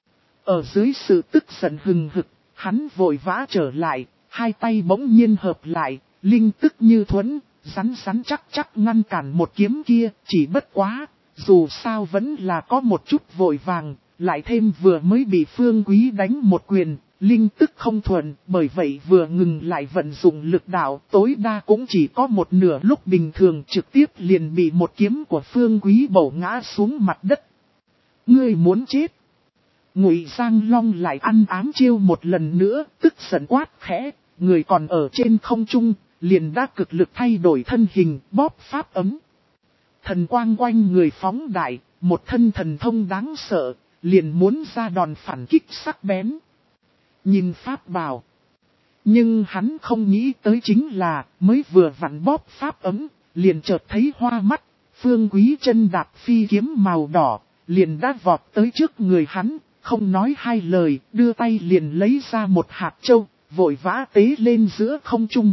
Ở dưới sự tức giận hừng hực, hắn vội vã trở lại, hai tay bỗng nhiên hợp lại, linh tức như thuẫn, rắn rắn chắc chắc ngăn cản một kiếm kia, chỉ bất quá, dù sao vẫn là có một chút vội vàng, lại thêm vừa mới bị Phương Quý đánh một quyền, linh tức không thuận, bởi vậy vừa ngừng lại vận dụng lực đạo, tối đa cũng chỉ có một nửa lúc bình thường, trực tiếp liền bị một kiếm của Phương Quý bổ ngã xuống mặt đất. Ngươi muốn chết! Ngụy Giang Long lại ăn ám chiêu một lần nữa, tức giận quát khẽ, người còn ở trên không trung, liền đã cực lực thay đổi thân hình, bóp pháp ấm. Thần quang quanh người phóng đại, một thân thần thông đáng sợ, liền muốn ra đòn phản kích sắc bén. Nhìn pháp bảo, Nhưng hắn không nghĩ tới chính là, mới vừa vặn bóp pháp ấm, liền chợt thấy hoa mắt, Phương Quý chân đạp phi kiếm màu đỏ, liền đã vọt tới trước người hắn, không nói hai lời, đưa tay liền lấy ra một hạt châu, vội vã tế lên giữa không trung.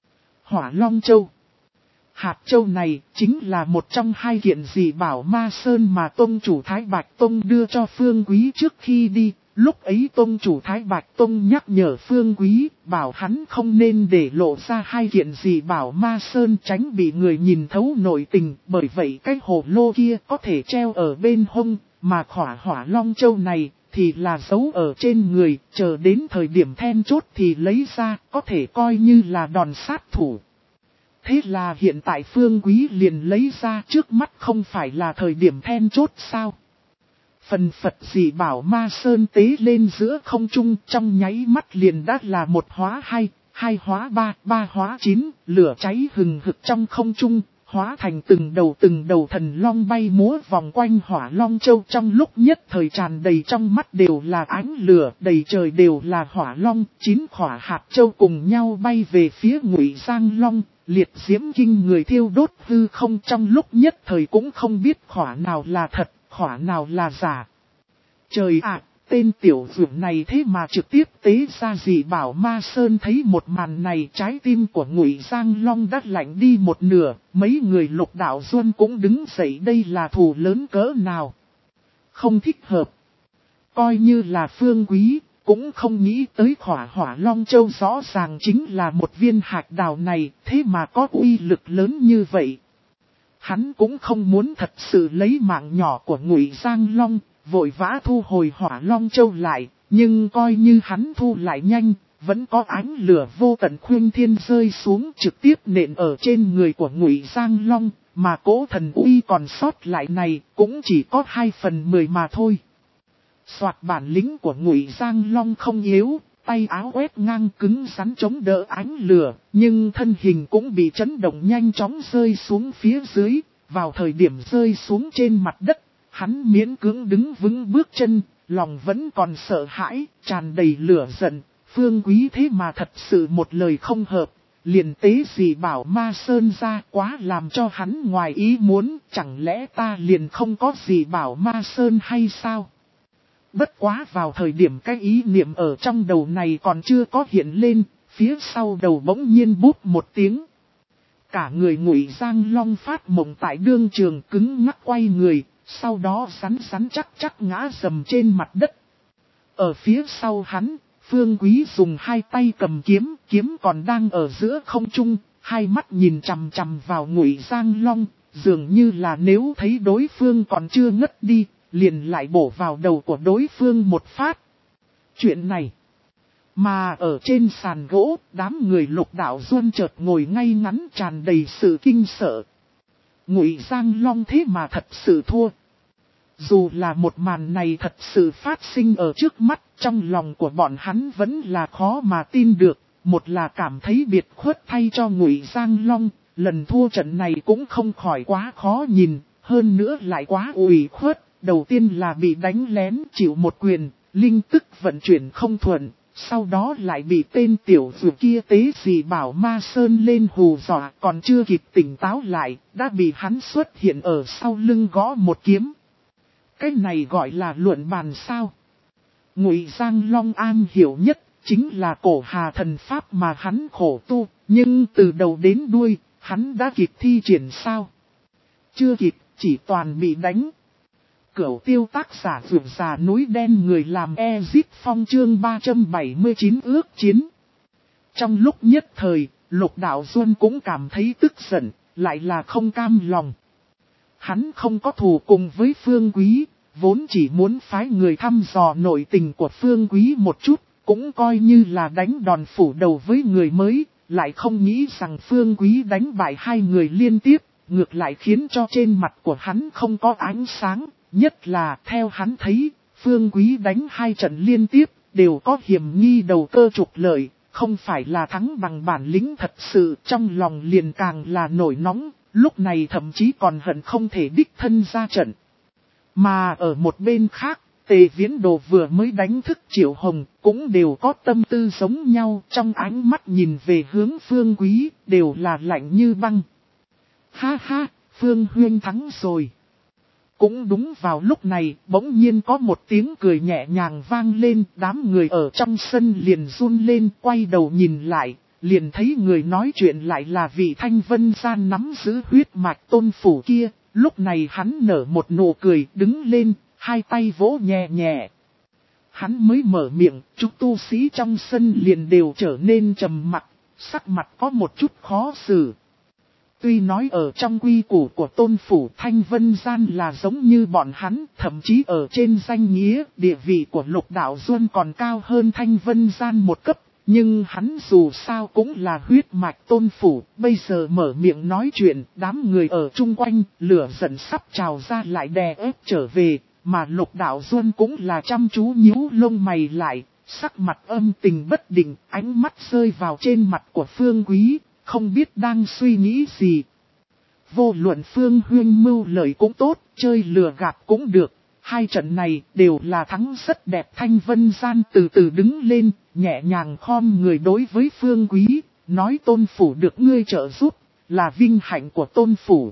Hỏa Long Châu. Hạt châu này chính là một trong hai kiện dị bảo Ma Sơn mà Tông chủ Thái Bạch Tông đưa cho Phương Quý trước khi đi. Lúc ấy Tông chủ Thái Bạch Tông nhắc nhở Phương Quý, bảo hắn không nên để lộ ra hai kiện dị bảo Ma Sơn tránh bị người nhìn thấu nội tình. Bởi vậy cái hồ lô kia có thể treo ở bên hông, mà khỏa Hỏa Long Châu này thì là giấu ở trên người, chờ đến thời điểm then chốt thì lấy ra, có thể coi như là đòn sát thủ. Thế là hiện tại Phương Quý liền lấy ra, trước mắt không phải là thời điểm then chốt sao? Phần Phật dị bảo Ma Sơn tế lên giữa không trung, trong nháy mắt liền đã là một hóa hai, hai hóa ba, ba hóa chín, lửa cháy hừng hực trong không trung, hóa thành từng đầu từng đầu thần long bay múa vòng quanh Hỏa Long Châu, trong lúc nhất thời tràn đầy trong mắt đều là ánh lửa, đầy trời đều là hỏa long, chín khỏa hạt châu cùng nhau bay về phía Ngụy Giang Long. Liệt diễm kinh người thiêu đốt hư không, trong lúc nhất thời cũng không biết khỏa nào là thật, khỏa nào là giả. Trời ạ, tên tiểu dược này thế mà trực tiếp tế ra dị bảo Ma Sơn, thấy một màn này trái tim của Ngụy Giang Long đắt lạnh đi một nửa, mấy người Lục Đạo Duân cũng đứng dậy, đây là thù lớn cỡ nào. Không thích hợp. Coi như là Phương Quý, cũng không nghĩ tới khỏa Hỏa Long Châu rõ ràng chính là một viên hạt đào này, thế mà có uy lực lớn như vậy. Hắn cũng không muốn thật sự lấy mạng nhỏ của Ngụy Giang Long, vội vã thu hồi Hỏa Long Châu lại, nhưng coi như hắn thu lại nhanh, vẫn có ánh lửa vô tận khuyên thiên rơi xuống trực tiếp nện ở trên người của Ngụy Giang Long, mà cỗ thần uy còn sót lại này cũng chỉ có hai phần mười mà thôi. Soạt, bản lĩnh của Ngụy Giang Long không yếu, tay áo quét ngang cứng rắn chống đỡ ánh lửa, nhưng thân hình cũng bị chấn động nhanh chóng rơi xuống phía dưới, vào thời điểm rơi xuống trên mặt đất, hắn miễn cưỡng đứng vững bước chân, lòng vẫn còn sợ hãi, tràn đầy lửa giận, Phương Quý thế mà thật sự một lời không hợp, liền tế dị bảo Ma Sơn ra, quá làm cho hắn ngoài ý muốn, chẳng lẽ ta liền không có dị bảo Ma Sơn hay sao? Bất quá vào thời điểm cái ý niệm ở trong đầu này còn chưa có hiện lên, phía sau đầu bỗng nhiên bút một tiếng. Cả người Ngụy Giang Long phát mộng tại đương trường cứng ngắc quay người, sau đó rắn rắn chắc chắc ngã rầm trên mặt đất. Ở phía sau hắn, Phương Quý dùng hai tay cầm kiếm, kiếm còn đang ở giữa không trung, hai mắt nhìn chằm chằm vào Ngụy Giang Long, dường như là nếu thấy đối phương còn chưa ngất đi, liền lại bổ vào đầu của đối phương một phát. Chuyện này, mà ở trên sàn gỗ, đám người Lục Đạo Duân chợt ngồi ngay ngắn tràn đầy sự kinh sợ. Ngụy Giang Long thế mà thật sự thua. Dù là một màn này thật sự phát sinh ở trước mắt, trong lòng của bọn hắn vẫn là khó mà tin được. Một là cảm thấy biệt khuất thay cho Ngụy Giang Long, lần thua trận này cũng không khỏi quá khó nhìn, hơn nữa lại quá ủy khuất. Đầu tiên là bị đánh lén chịu một quyền, linh tức vận chuyển không thuận, sau đó lại bị tên tiểu dược kia tế dị bảo Ma Sơn lên hù dọa, còn chưa kịp tỉnh táo lại, đã bị hắn xuất hiện ở sau lưng gõ một kiếm. Cái này gọi là luận bàn sao? Ngụy Giang Long an hiểu nhất, chính là cổ hà thần pháp mà hắn khổ tu, nhưng từ đầu đến đuôi, hắn đã kịp thi triển sao? Chưa kịp, chỉ toàn bị đánh. Cửu tiêu tác giả vượt già núi đen người làm Ezip Phong chương ba trăm bảy mươi chín ước chiến. Trong lúc nhất thời, Lục Đạo Duân cũng cảm thấy tức giận, lại là không cam lòng. Hắn không có thù cùng với Phương Quý, vốn chỉ muốn phái người thăm dò nội tình của Phương Quý một chút, cũng coi như là đánh đòn phủ đầu với người mới, lại không nghĩ rằng Phương Quý đánh bại hai người liên tiếp, ngược lại khiến cho trên mặt của hắn không có ánh sáng. Nhất là theo hắn thấy, Phương Quý đánh hai trận liên tiếp, đều có hiểm nghi đầu cơ trục lợi, không phải là thắng bằng bản lĩnh thật sự, trong lòng liền càng là nổi nóng, lúc này thậm chí còn hận không thể đích thân ra trận. Mà ở một bên khác, Tề Viễn Đồ vừa mới đánh thức Triệu Hồng, cũng đều có tâm tư giống nhau, trong ánh mắt nhìn về hướng Phương Quý, đều là lạnh như băng. Ha ha, Phương Huyên thắng rồi. Cũng đúng vào lúc này, bỗng nhiên có một tiếng cười nhẹ nhàng vang lên, đám người ở trong sân liền run lên, quay đầu nhìn lại, liền thấy người nói chuyện lại là vị Thanh Vân Gian nắm giữ huyết mạch Tôn Phủ kia. Lúc này hắn nở một nụ cười, đứng lên, hai tay vỗ nhẹ nhẹ. Hắn mới mở miệng, chúng tu sĩ trong sân liền đều trở nên trầm mặc, sắc mặt có một chút khó xử. Tuy nói ở trong quy củ của Tôn Phủ Thanh Vân Gian là giống như bọn hắn, thậm chí ở trên danh nghĩa, địa vị của Lục Đạo Duân còn cao hơn Thanh Vân Gian một cấp. Nhưng hắn dù sao cũng là huyết mạch Tôn Phủ, bây giờ mở miệng nói chuyện, đám người ở chung quanh, lửa giận sắp trào ra lại đè ép trở về, mà Lục Đạo Duân cũng là chăm chú nhíu lông mày lại, sắc mặt âm tình bất định, ánh mắt rơi vào trên mặt của Phương Quý, không biết đang suy nghĩ gì. Vô luận Phương Huyên mưu lợi cũng tốt, chơi lừa gạt cũng được. Hai trận này đều là thắng rất đẹp. Thanh Vân Gian từ từ đứng lên, nhẹ nhàng khom người đối với Phương Quý, nói Tôn Phủ được ngươi trợ giúp, là vinh hạnh của Tôn Phủ.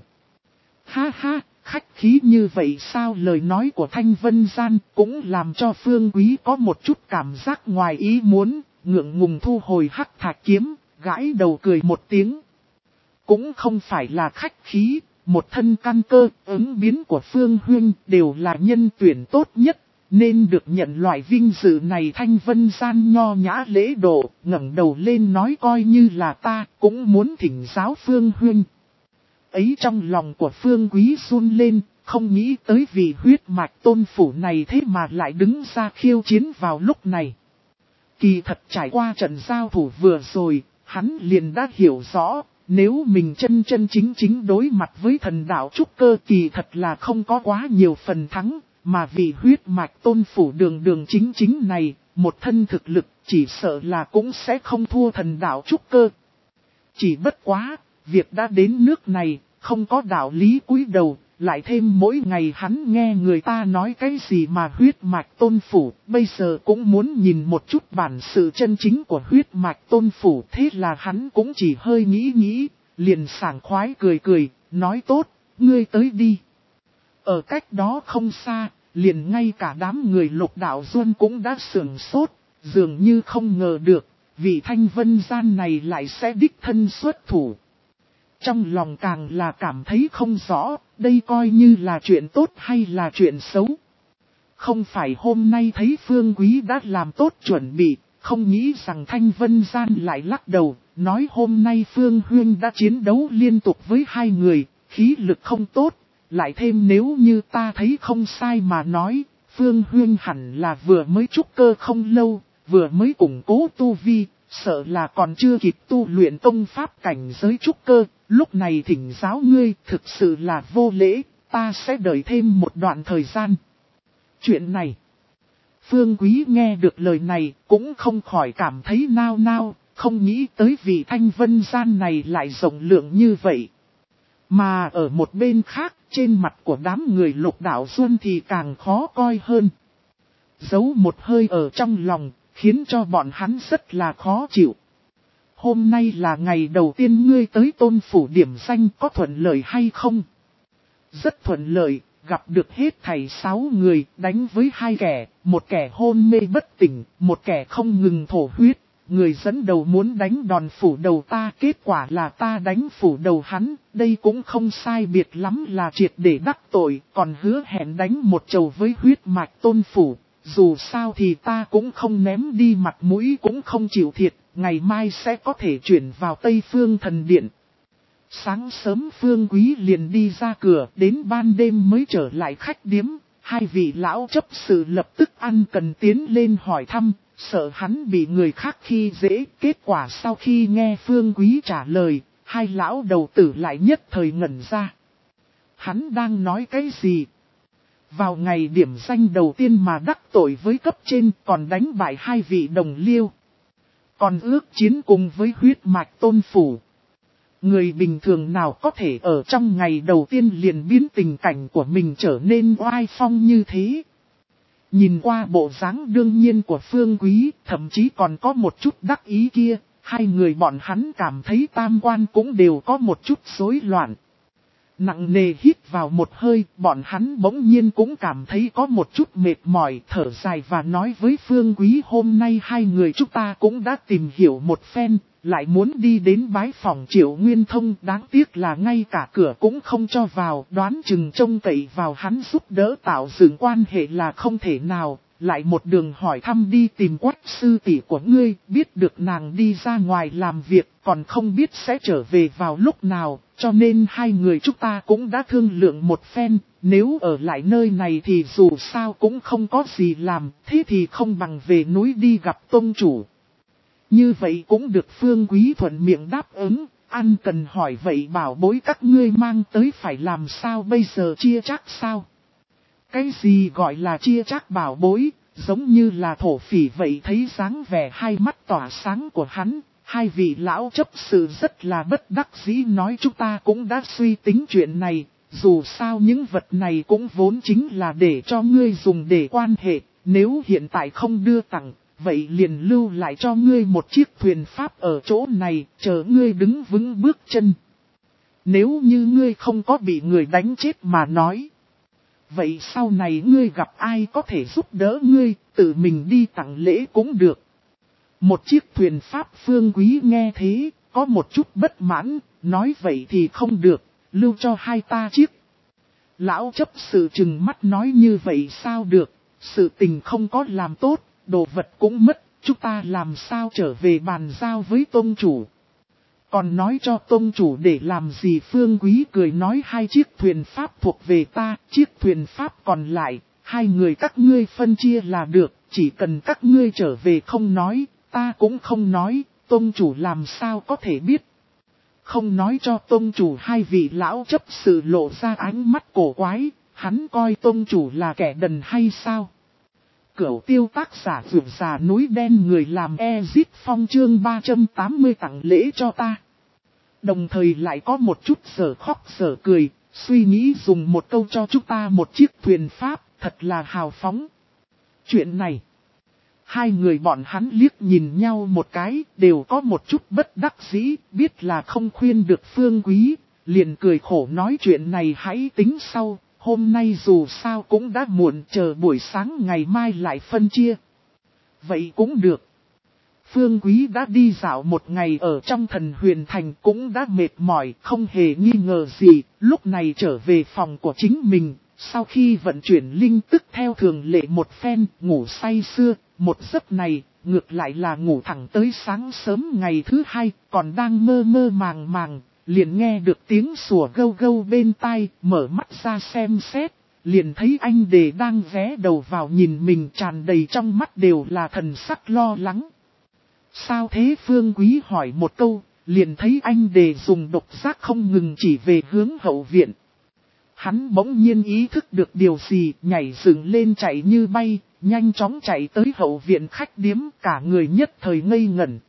Ha ha, khách khí như vậy sao? Lời nói của Thanh Vân Gian cũng làm cho Phương Quý có một chút cảm giác ngoài ý muốn, ngượng ngùng thu hồi hắc thạch kiếm, gãi đầu cười một tiếng. Cũng không phải là khách khí. Một thân căn cơ, ứng biến của Phương Huyên đều là nhân tuyển tốt nhất, nên được nhận loại vinh dự này. Thanh Vân Gian nho nhã lễ độ, ngẩng đầu lên nói coi như là ta cũng muốn thỉnh giáo Phương Huyên. Ấy trong lòng của Phương Quý run lên, không nghĩ tới vì huyết mạch Tôn Phủ này thế mà lại đứng ra khiêu chiến vào lúc này. Kỳ thật trải qua trận giao thủ vừa rồi, hắn liền đã hiểu rõ. Nếu mình chân chân chính chính đối mặt với thần đạo trúc cơ kỳ thật là không có quá nhiều phần thắng, mà vì huyết mạch Tôn Phủ đường đường chính chính này, một thân thực lực chỉ sợ là cũng sẽ không thua thần đạo trúc cơ. Chỉ bất quá, việc đã đến nước này, không có đạo lý cúi đầu, lại thêm mỗi ngày hắn nghe người ta nói cái gì mà huyết mạch Tôn Phủ, bây giờ cũng muốn nhìn một chút bản sự chân chính của huyết mạch Tôn Phủ. Thế là hắn cũng chỉ hơi nghĩ nghĩ, liền sảng khoái cười cười, nói tốt, ngươi tới đi. Ở cách đó không xa, liền ngay cả đám người Lục Đạo Duân cũng đã sửng sốt, dường như không ngờ được, vị Thanh Vân Gian này lại sẽ đích thân xuất thủ. Trong lòng càng là cảm thấy không rõ, đây coi như là chuyện tốt hay là chuyện xấu. Không phải hôm nay thấy Phương Quý đã làm tốt chuẩn bị, không nghĩ rằng Thanh Vân Gian lại lắc đầu, nói hôm nay Phương Huyên đã chiến đấu liên tục với hai người, khí lực không tốt, lại thêm nếu như ta thấy không sai mà nói, Phương Huyên hẳn là vừa mới trúc cơ không lâu, vừa mới củng cố tu vi, sợ là còn chưa kịp tu luyện công pháp cảnh giới trúc cơ, lúc này thỉnh giáo ngươi thực sự là vô lễ, ta sẽ đợi thêm một đoạn thời gian. Chuyện này, Phương Quý nghe được lời này cũng không khỏi cảm thấy nao nao, không nghĩ tới vị Thanh Vân Gian này lại rộng lượng như vậy. Mà ở một bên khác, trên mặt của đám người Lục Đạo Duân thì càng khó coi hơn. Giấu một hơi ở trong lòng, khiến cho bọn hắn rất là khó chịu. Hôm nay là ngày đầu tiên ngươi tới Tôn Phủ điểm danh, có thuận lợi hay không? Rất thuận lợi, gặp được hết thảy sáu người, đánh với hai kẻ, một kẻ hôn mê bất tỉnh, một kẻ không ngừng thổ huyết. Người dẫn đầu muốn đánh đòn phủ đầu ta, kết quả là ta đánh phủ đầu hắn, đây cũng không sai biệt lắm là triệt để đắc tội, còn hứa hẹn đánh một chầu với huyết mạch Tôn Phủ. Dù sao thì ta cũng không ném đi mặt mũi, cũng không chịu thiệt, ngày mai sẽ có thể chuyển vào Tây Phương Thần Điện. Sáng sớm Phương Quý liền đi ra cửa, đến ban đêm mới trở lại khách điếm. Hai vị lão chấp sự lập tức ăn cần tiến lên hỏi thăm, sợ hắn bị người khác khi dễ. Kết quả sau khi nghe Phương Quý trả lời, hai lão đầu tử lại nhất thời ngẩn ra. Hắn đang nói cái gì? Vào ngày điểm danh đầu tiên mà đắc tội với cấp trên, còn đánh bại hai vị đồng liêu, còn ước chiến cùng với huyết mạch Tôn Phủ. Người bình thường nào có thể ở trong ngày đầu tiên liền biến tình cảnh của mình trở nên oai phong như thế? Nhìn qua bộ dáng đương nhiên của Phương Quý, thậm chí còn có một chút đắc ý kia, hai người bọn hắn cảm thấy tam quan cũng đều có một chút rối loạn. Nặng nề hít vào một hơi, bọn hắn bỗng nhiên cũng cảm thấy có một chút mệt mỏi, thở dài và nói với Phương Quý hôm nay hai người chúng ta cũng đã tìm hiểu một phen, lại muốn đi đến bái phòng Triệu Nguyên Thông, đáng tiếc là ngay cả cửa cũng không cho vào, đoán chừng trông cậy vào hắn giúp đỡ tạo dựng quan hệ là không thể nào. Lại một đường hỏi thăm đi tìm Quách sư tỷ của ngươi, biết được nàng đi ra ngoài làm việc, còn không biết sẽ trở về vào lúc nào, cho nên hai người chúng ta cũng đã thương lượng một phen, nếu ở lại nơi này thì dù sao cũng không có gì làm, thế thì không bằng về núi đi gặp tông chủ. Như vậy cũng được Phương Quý thuận miệng đáp ứng, ăn cần hỏi vậy bảo bối các ngươi mang tới phải làm sao bây giờ chia chắc sao? Cái gì gọi là chia chắc bảo bối, giống như là thổ phỉ vậy thấy dáng vẻ hai mắt tỏa sáng của hắn, hai vị lão chấp sự rất là bất đắc dĩ nói chúng ta cũng đã suy tính chuyện này, dù sao những vật này cũng vốn chính là để cho ngươi dùng để quan hệ, nếu hiện tại không đưa tặng, vậy liền lưu lại cho ngươi một chiếc thuyền pháp ở chỗ này, chờ ngươi đứng vững bước chân. Nếu như ngươi không có bị người đánh chết mà nói. Vậy sau này ngươi gặp ai có thể giúp đỡ ngươi, tự mình đi tặng lễ cũng được. Một chiếc thuyền pháp Phương Quý nghe thế, có một chút bất mãn, nói vậy thì không được, lưu cho hai ta chiếc. Lão chấp sự trừng mắt nói như vậy sao được, sự tình không có làm tốt, đồ vật cũng mất, chúng ta làm sao trở về bàn giao với tôn chủ. Còn nói cho tôn chủ để làm gì Phương Quý cười nói hai chiếc thuyền pháp thuộc về ta, chiếc thuyền pháp còn lại, hai người các ngươi phân chia là được, chỉ cần các ngươi trở về không nói, ta cũng không nói, tôn chủ làm sao có thể biết. Không nói cho tôn chủ hai vị lão chấp sự lộ ra ánh mắt cổ quái, hắn coi tôn chủ là kẻ đần hay sao? Cửu tiêu tác giả vượt già núi đen người làm Ezit Phong chương ba trăm tám mươi tặng lễ cho ta. Đồng thời lại có một chút sở khóc sở cười, suy nghĩ dùng một câu cho chúng ta một chiếc thuyền pháp, thật là hào phóng. Chuyện này, hai người bọn hắn liếc nhìn nhau một cái, đều có một chút bất đắc dĩ, biết là không khuyên được Phương Quý, liền cười khổ nói chuyện này hãy tính sau. Hôm nay dù sao cũng đã muộn, chờ buổi sáng ngày mai lại phân chia. Vậy cũng được. Phương Quý đã đi dạo một ngày ở trong Thần Huyền Thành cũng đã mệt mỏi, không hề nghi ngờ gì, lúc này trở về phòng của chính mình, sau khi vận chuyển linh tức theo thường lệ một phen, ngủ say sưa, một giấc này, ngược lại là ngủ thẳng tới sáng sớm ngày thứ hai, còn đang mơ mơ màng màng. Liền nghe được tiếng sủa gâu gâu bên tai, mở mắt ra xem xét, liền thấy anh Đề đang ghé đầu vào nhìn mình tràn đầy trong mắt đều là thần sắc lo lắng. Sao thế Phương Quý hỏi một câu, liền thấy anh Đề dùng độc giác không ngừng chỉ về hướng hậu viện. Hắn bỗng nhiên ý thức được điều gì, nhảy dựng lên chạy như bay, nhanh chóng chạy tới hậu viện khách điếm, cả người nhất thời ngây ngẩn.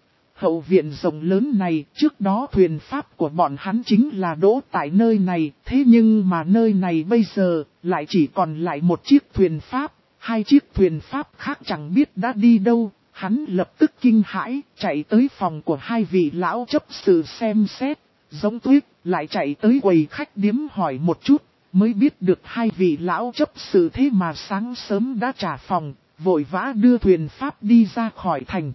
Hậu viện rộng lớn này, trước đó thuyền pháp của bọn hắn chính là đỗ tại nơi này, thế nhưng mà nơi này bây giờ, lại chỉ còn lại một chiếc thuyền pháp, hai chiếc thuyền pháp khác chẳng biết đã đi đâu, hắn lập tức kinh hãi, chạy tới phòng của hai vị lão chấp sự xem xét, giống tuyết, lại chạy tới quầy khách điếm hỏi một chút, mới biết được hai vị lão chấp sự thế mà sáng sớm đã trả phòng, vội vã đưa thuyền pháp đi ra khỏi thành.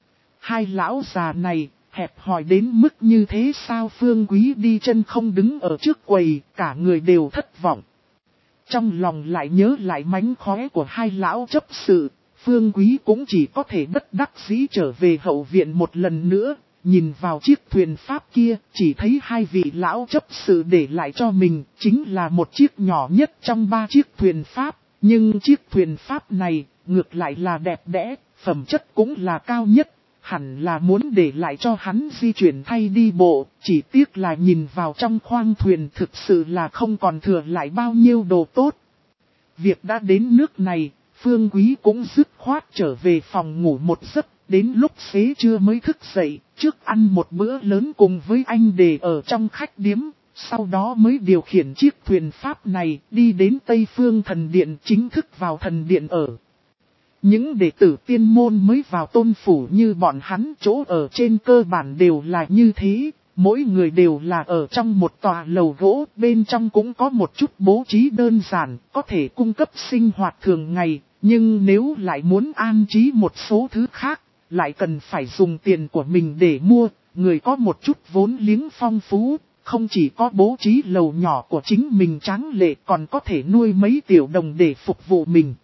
Hai lão già này, hẹp hòi đến mức như thế sao Phương Quý đi chân không đứng ở trước quầy, cả người đều thất vọng. Trong lòng lại nhớ lại mánh khóe của hai lão chấp sự, Phương Quý cũng chỉ có thể bất đắc dĩ trở về hậu viện một lần nữa, nhìn vào chiếc thuyền pháp kia, chỉ thấy hai vị lão chấp sự để lại cho mình, chính là một chiếc nhỏ nhất trong ba chiếc thuyền pháp, nhưng chiếc thuyền pháp này, ngược lại là đẹp đẽ, phẩm chất cũng là cao nhất. Hẳn là muốn để lại cho hắn di chuyển thay đi bộ, chỉ tiếc là nhìn vào trong khoang thuyền thực sự là không còn thừa lại bao nhiêu đồ tốt. Việc đã đến nước này, Phương Quý cũng dứt khoát trở về phòng ngủ một giấc, đến lúc xế trưa mới thức dậy, trước ăn một bữa lớn cùng với anh Đề ở trong khách điếm, sau đó mới điều khiển chiếc thuyền pháp này đi đến Tây Phương Thần Điện, chính thức vào thần điện ở. Những đệ tử tiên môn mới vào tôn phủ như bọn hắn, chỗ ở trên cơ bản đều là như thế, mỗi người đều là ở trong một tòa lầu gỗ, bên trong cũng có một chút bố trí đơn giản, có thể cung cấp sinh hoạt thường ngày, nhưng nếu lại muốn an trí một số thứ khác, lại cần phải dùng tiền của mình để mua. Người có một chút vốn liếng phong phú, không chỉ có bố trí lầu nhỏ của chính mình tráng lệ, còn có thể nuôi mấy tiểu đồng để phục vụ mình.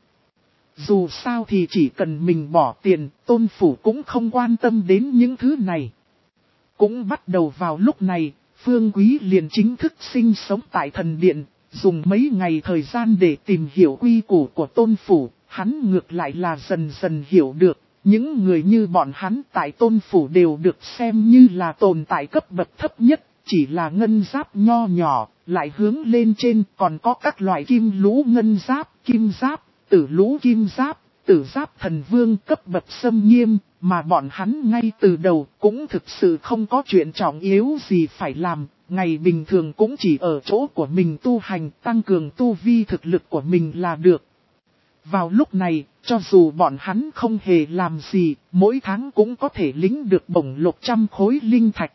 Dù sao thì chỉ cần mình bỏ tiền, tôn phủ cũng không quan tâm đến những thứ này. Cũng bắt đầu vào lúc này, Phương Quý liền chính thức sinh sống tại thần điện, dùng mấy ngày thời gian để tìm hiểu quy củ của tôn phủ, hắn ngược lại là dần dần hiểu được. Những người như bọn hắn tại tôn phủ đều được xem như là tồn tại cấp bậc thấp nhất, chỉ là ngân giáp nho nhỏ, lại hướng lên trên còn có các loại kim lũ ngân giáp, kim giáp, tử lũ kim giáp, tử giáp thần vương cấp bậc xâm nghiêm, mà bọn hắn ngay từ đầu cũng thực sự không có chuyện trọng yếu gì phải làm, ngày bình thường cũng chỉ ở chỗ của mình tu hành, tăng cường tu vi thực lực của mình là được. Vào lúc này, cho dù bọn hắn không hề làm gì, mỗi tháng cũng có thể lĩnh được bổng lộc trăm khối linh thạch.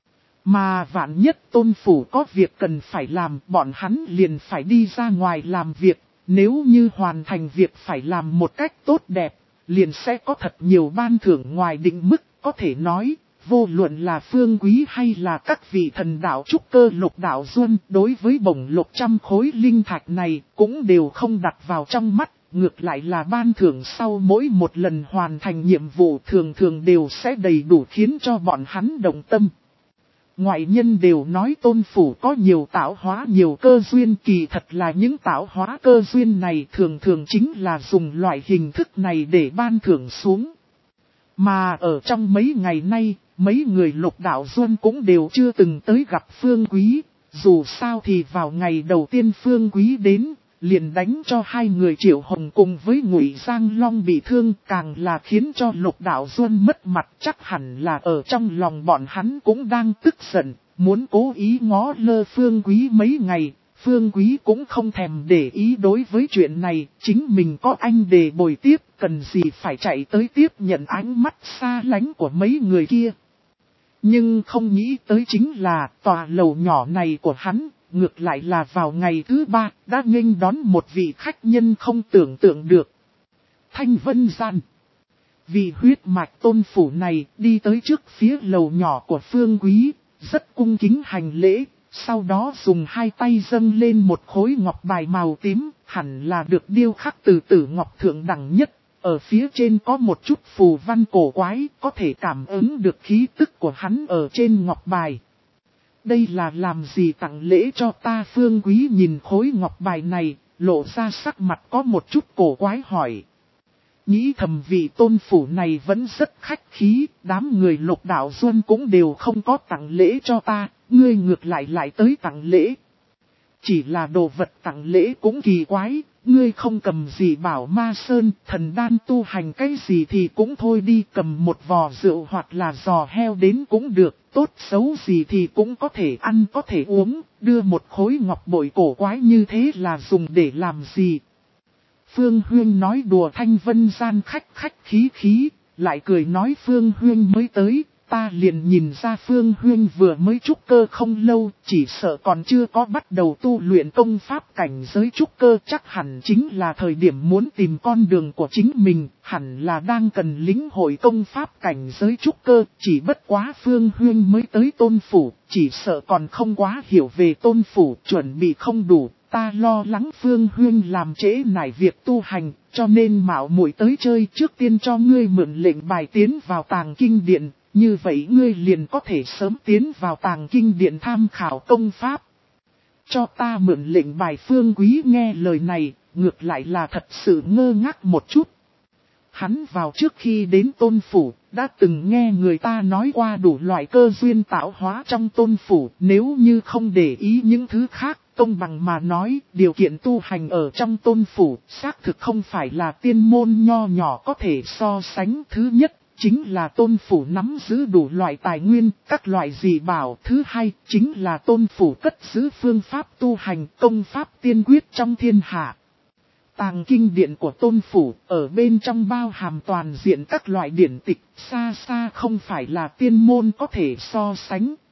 Mà vạn nhất tôn phủ có việc cần phải làm, bọn hắn liền phải đi ra ngoài làm việc. Nếu như hoàn thành việc phải làm một cách tốt đẹp, liền sẽ có thật nhiều ban thưởng ngoài định mức. Có thể nói, vô luận là Phương Quý hay là các vị thần đạo trúc cơ lục đạo duân, đối với bổng lộc trăm khối linh thạch này cũng đều không đặt vào trong mắt. Ngược lại là ban thưởng sau mỗi một lần hoàn thành nhiệm vụ thường thường đều sẽ đầy đủ khiến cho bọn hắn động tâm. Ngoại nhân đều nói tôn phủ có nhiều tạo hóa nhiều cơ duyên, kỳ thật là những tạo hóa cơ duyên này thường thường chính là dùng loại hình thức này để ban thưởng xuống. Mà ở trong mấy ngày nay, mấy người lục đạo duân cũng đều chưa từng tới gặp Phương Quý, dù sao thì vào ngày đầu tiên Phương Quý đến, liền đánh cho hai người Triệu Hồng cùng với Ngụy Giang Long bị thương, càng là khiến cho lục đạo duân mất mặt, chắc hẳn là ở trong lòng bọn hắn cũng đang tức giận, muốn cố ý ngó lơ Phương Quý mấy ngày. Phương Quý cũng không thèm để ý đối với chuyện này, chính mình có anh để bồi tiếp, cần gì phải chạy tới tiếp nhận ánh mắt xa lánh của mấy người kia. Nhưng không nghĩ tới chính là tòa lầu nhỏ này của hắn, ngược lại là vào ngày thứ ba, đã nghênh đón một vị khách nhân không tưởng tượng được. Thanh Vân Gian. Vị huyết mạch tôn phủ này đi tới trước phía lầu nhỏ của Phương Quý, rất cung kính hành lễ, sau đó dùng hai tay dâng lên một khối ngọc bài màu tím, hẳn là được điêu khắc từ tử ngọc thượng đẳng nhất. Ở phía trên có một chút phù văn cổ quái, có thể cảm ứng được khí tức của hắn ở trên ngọc bài. Đây là làm gì tặng lễ cho ta? Phương Quý nhìn khối ngọc bài này, lộ ra sắc mặt có một chút cổ quái hỏi. Nghĩ thầm vị tôn phủ này vẫn rất khách khí, đám người lục đạo duân cũng đều không có tặng lễ cho ta, ngươi ngược lại lại tới tặng lễ. Chỉ là đồ vật tặng lễ cũng kỳ quái, ngươi không cầm gì bảo ma sơn, thần đan tu hành cái gì thì cũng thôi đi, cầm một vò rượu hoặc là giò heo đến cũng được, tốt xấu gì thì cũng có thể ăn có thể uống, đưa một khối ngọc bội cổ quái như thế là dùng để làm gì? Phương Huyên nói đùa. Thanh Vân Gian khách khách khí khí, lại cười nói Phương Huyên mới tới, ta liền nhìn ra Phương Huyên vừa mới trúc cơ không lâu, chỉ sợ còn chưa có bắt đầu tu luyện công pháp cảnh giới trúc cơ, chắc hẳn chính là thời điểm muốn tìm con đường của chính mình, hẳn là đang cần lĩnh hội công pháp cảnh giới trúc cơ, chỉ bất quá Phương Huyên mới tới tôn phủ, chỉ sợ còn không quá hiểu về tôn phủ, chuẩn bị không đủ. Ta lo lắng Phương Huyên làm trễ nải việc tu hành, cho nên mạo muội tới chơi, trước tiên cho ngươi mượn lệnh bài tiến vào tàng kinh điện, như vậy ngươi liền có thể sớm tiến vào tàng kinh điện tham khảo công pháp. Cho ta mượn lệnh bài? Phương Quý nghe lời này, ngược lại là thật sự ngơ ngác một chút. Hắn vào trước khi đến tôn phủ, đã từng nghe người ta nói qua đủ loại cơ duyên tạo hóa trong tôn phủ, nếu như không để ý những thứ khác. Công bằng mà nói, điều kiện tu hành ở trong tôn phủ, xác thực không phải là tiên môn nho nhỏ có thể so sánh. Thứ nhất, chính là tôn phủ nắm giữ đủ loại tài nguyên, các loại dị bảo. Thứ hai, chính là tôn phủ cất giữ phương pháp tu hành, công pháp tiên quyết trong thiên hạ. Tàng kinh điện của tôn phủ, ở bên trong bao hàm toàn diện các loại điển tịch, xa xa không phải là tiên môn có thể so sánh.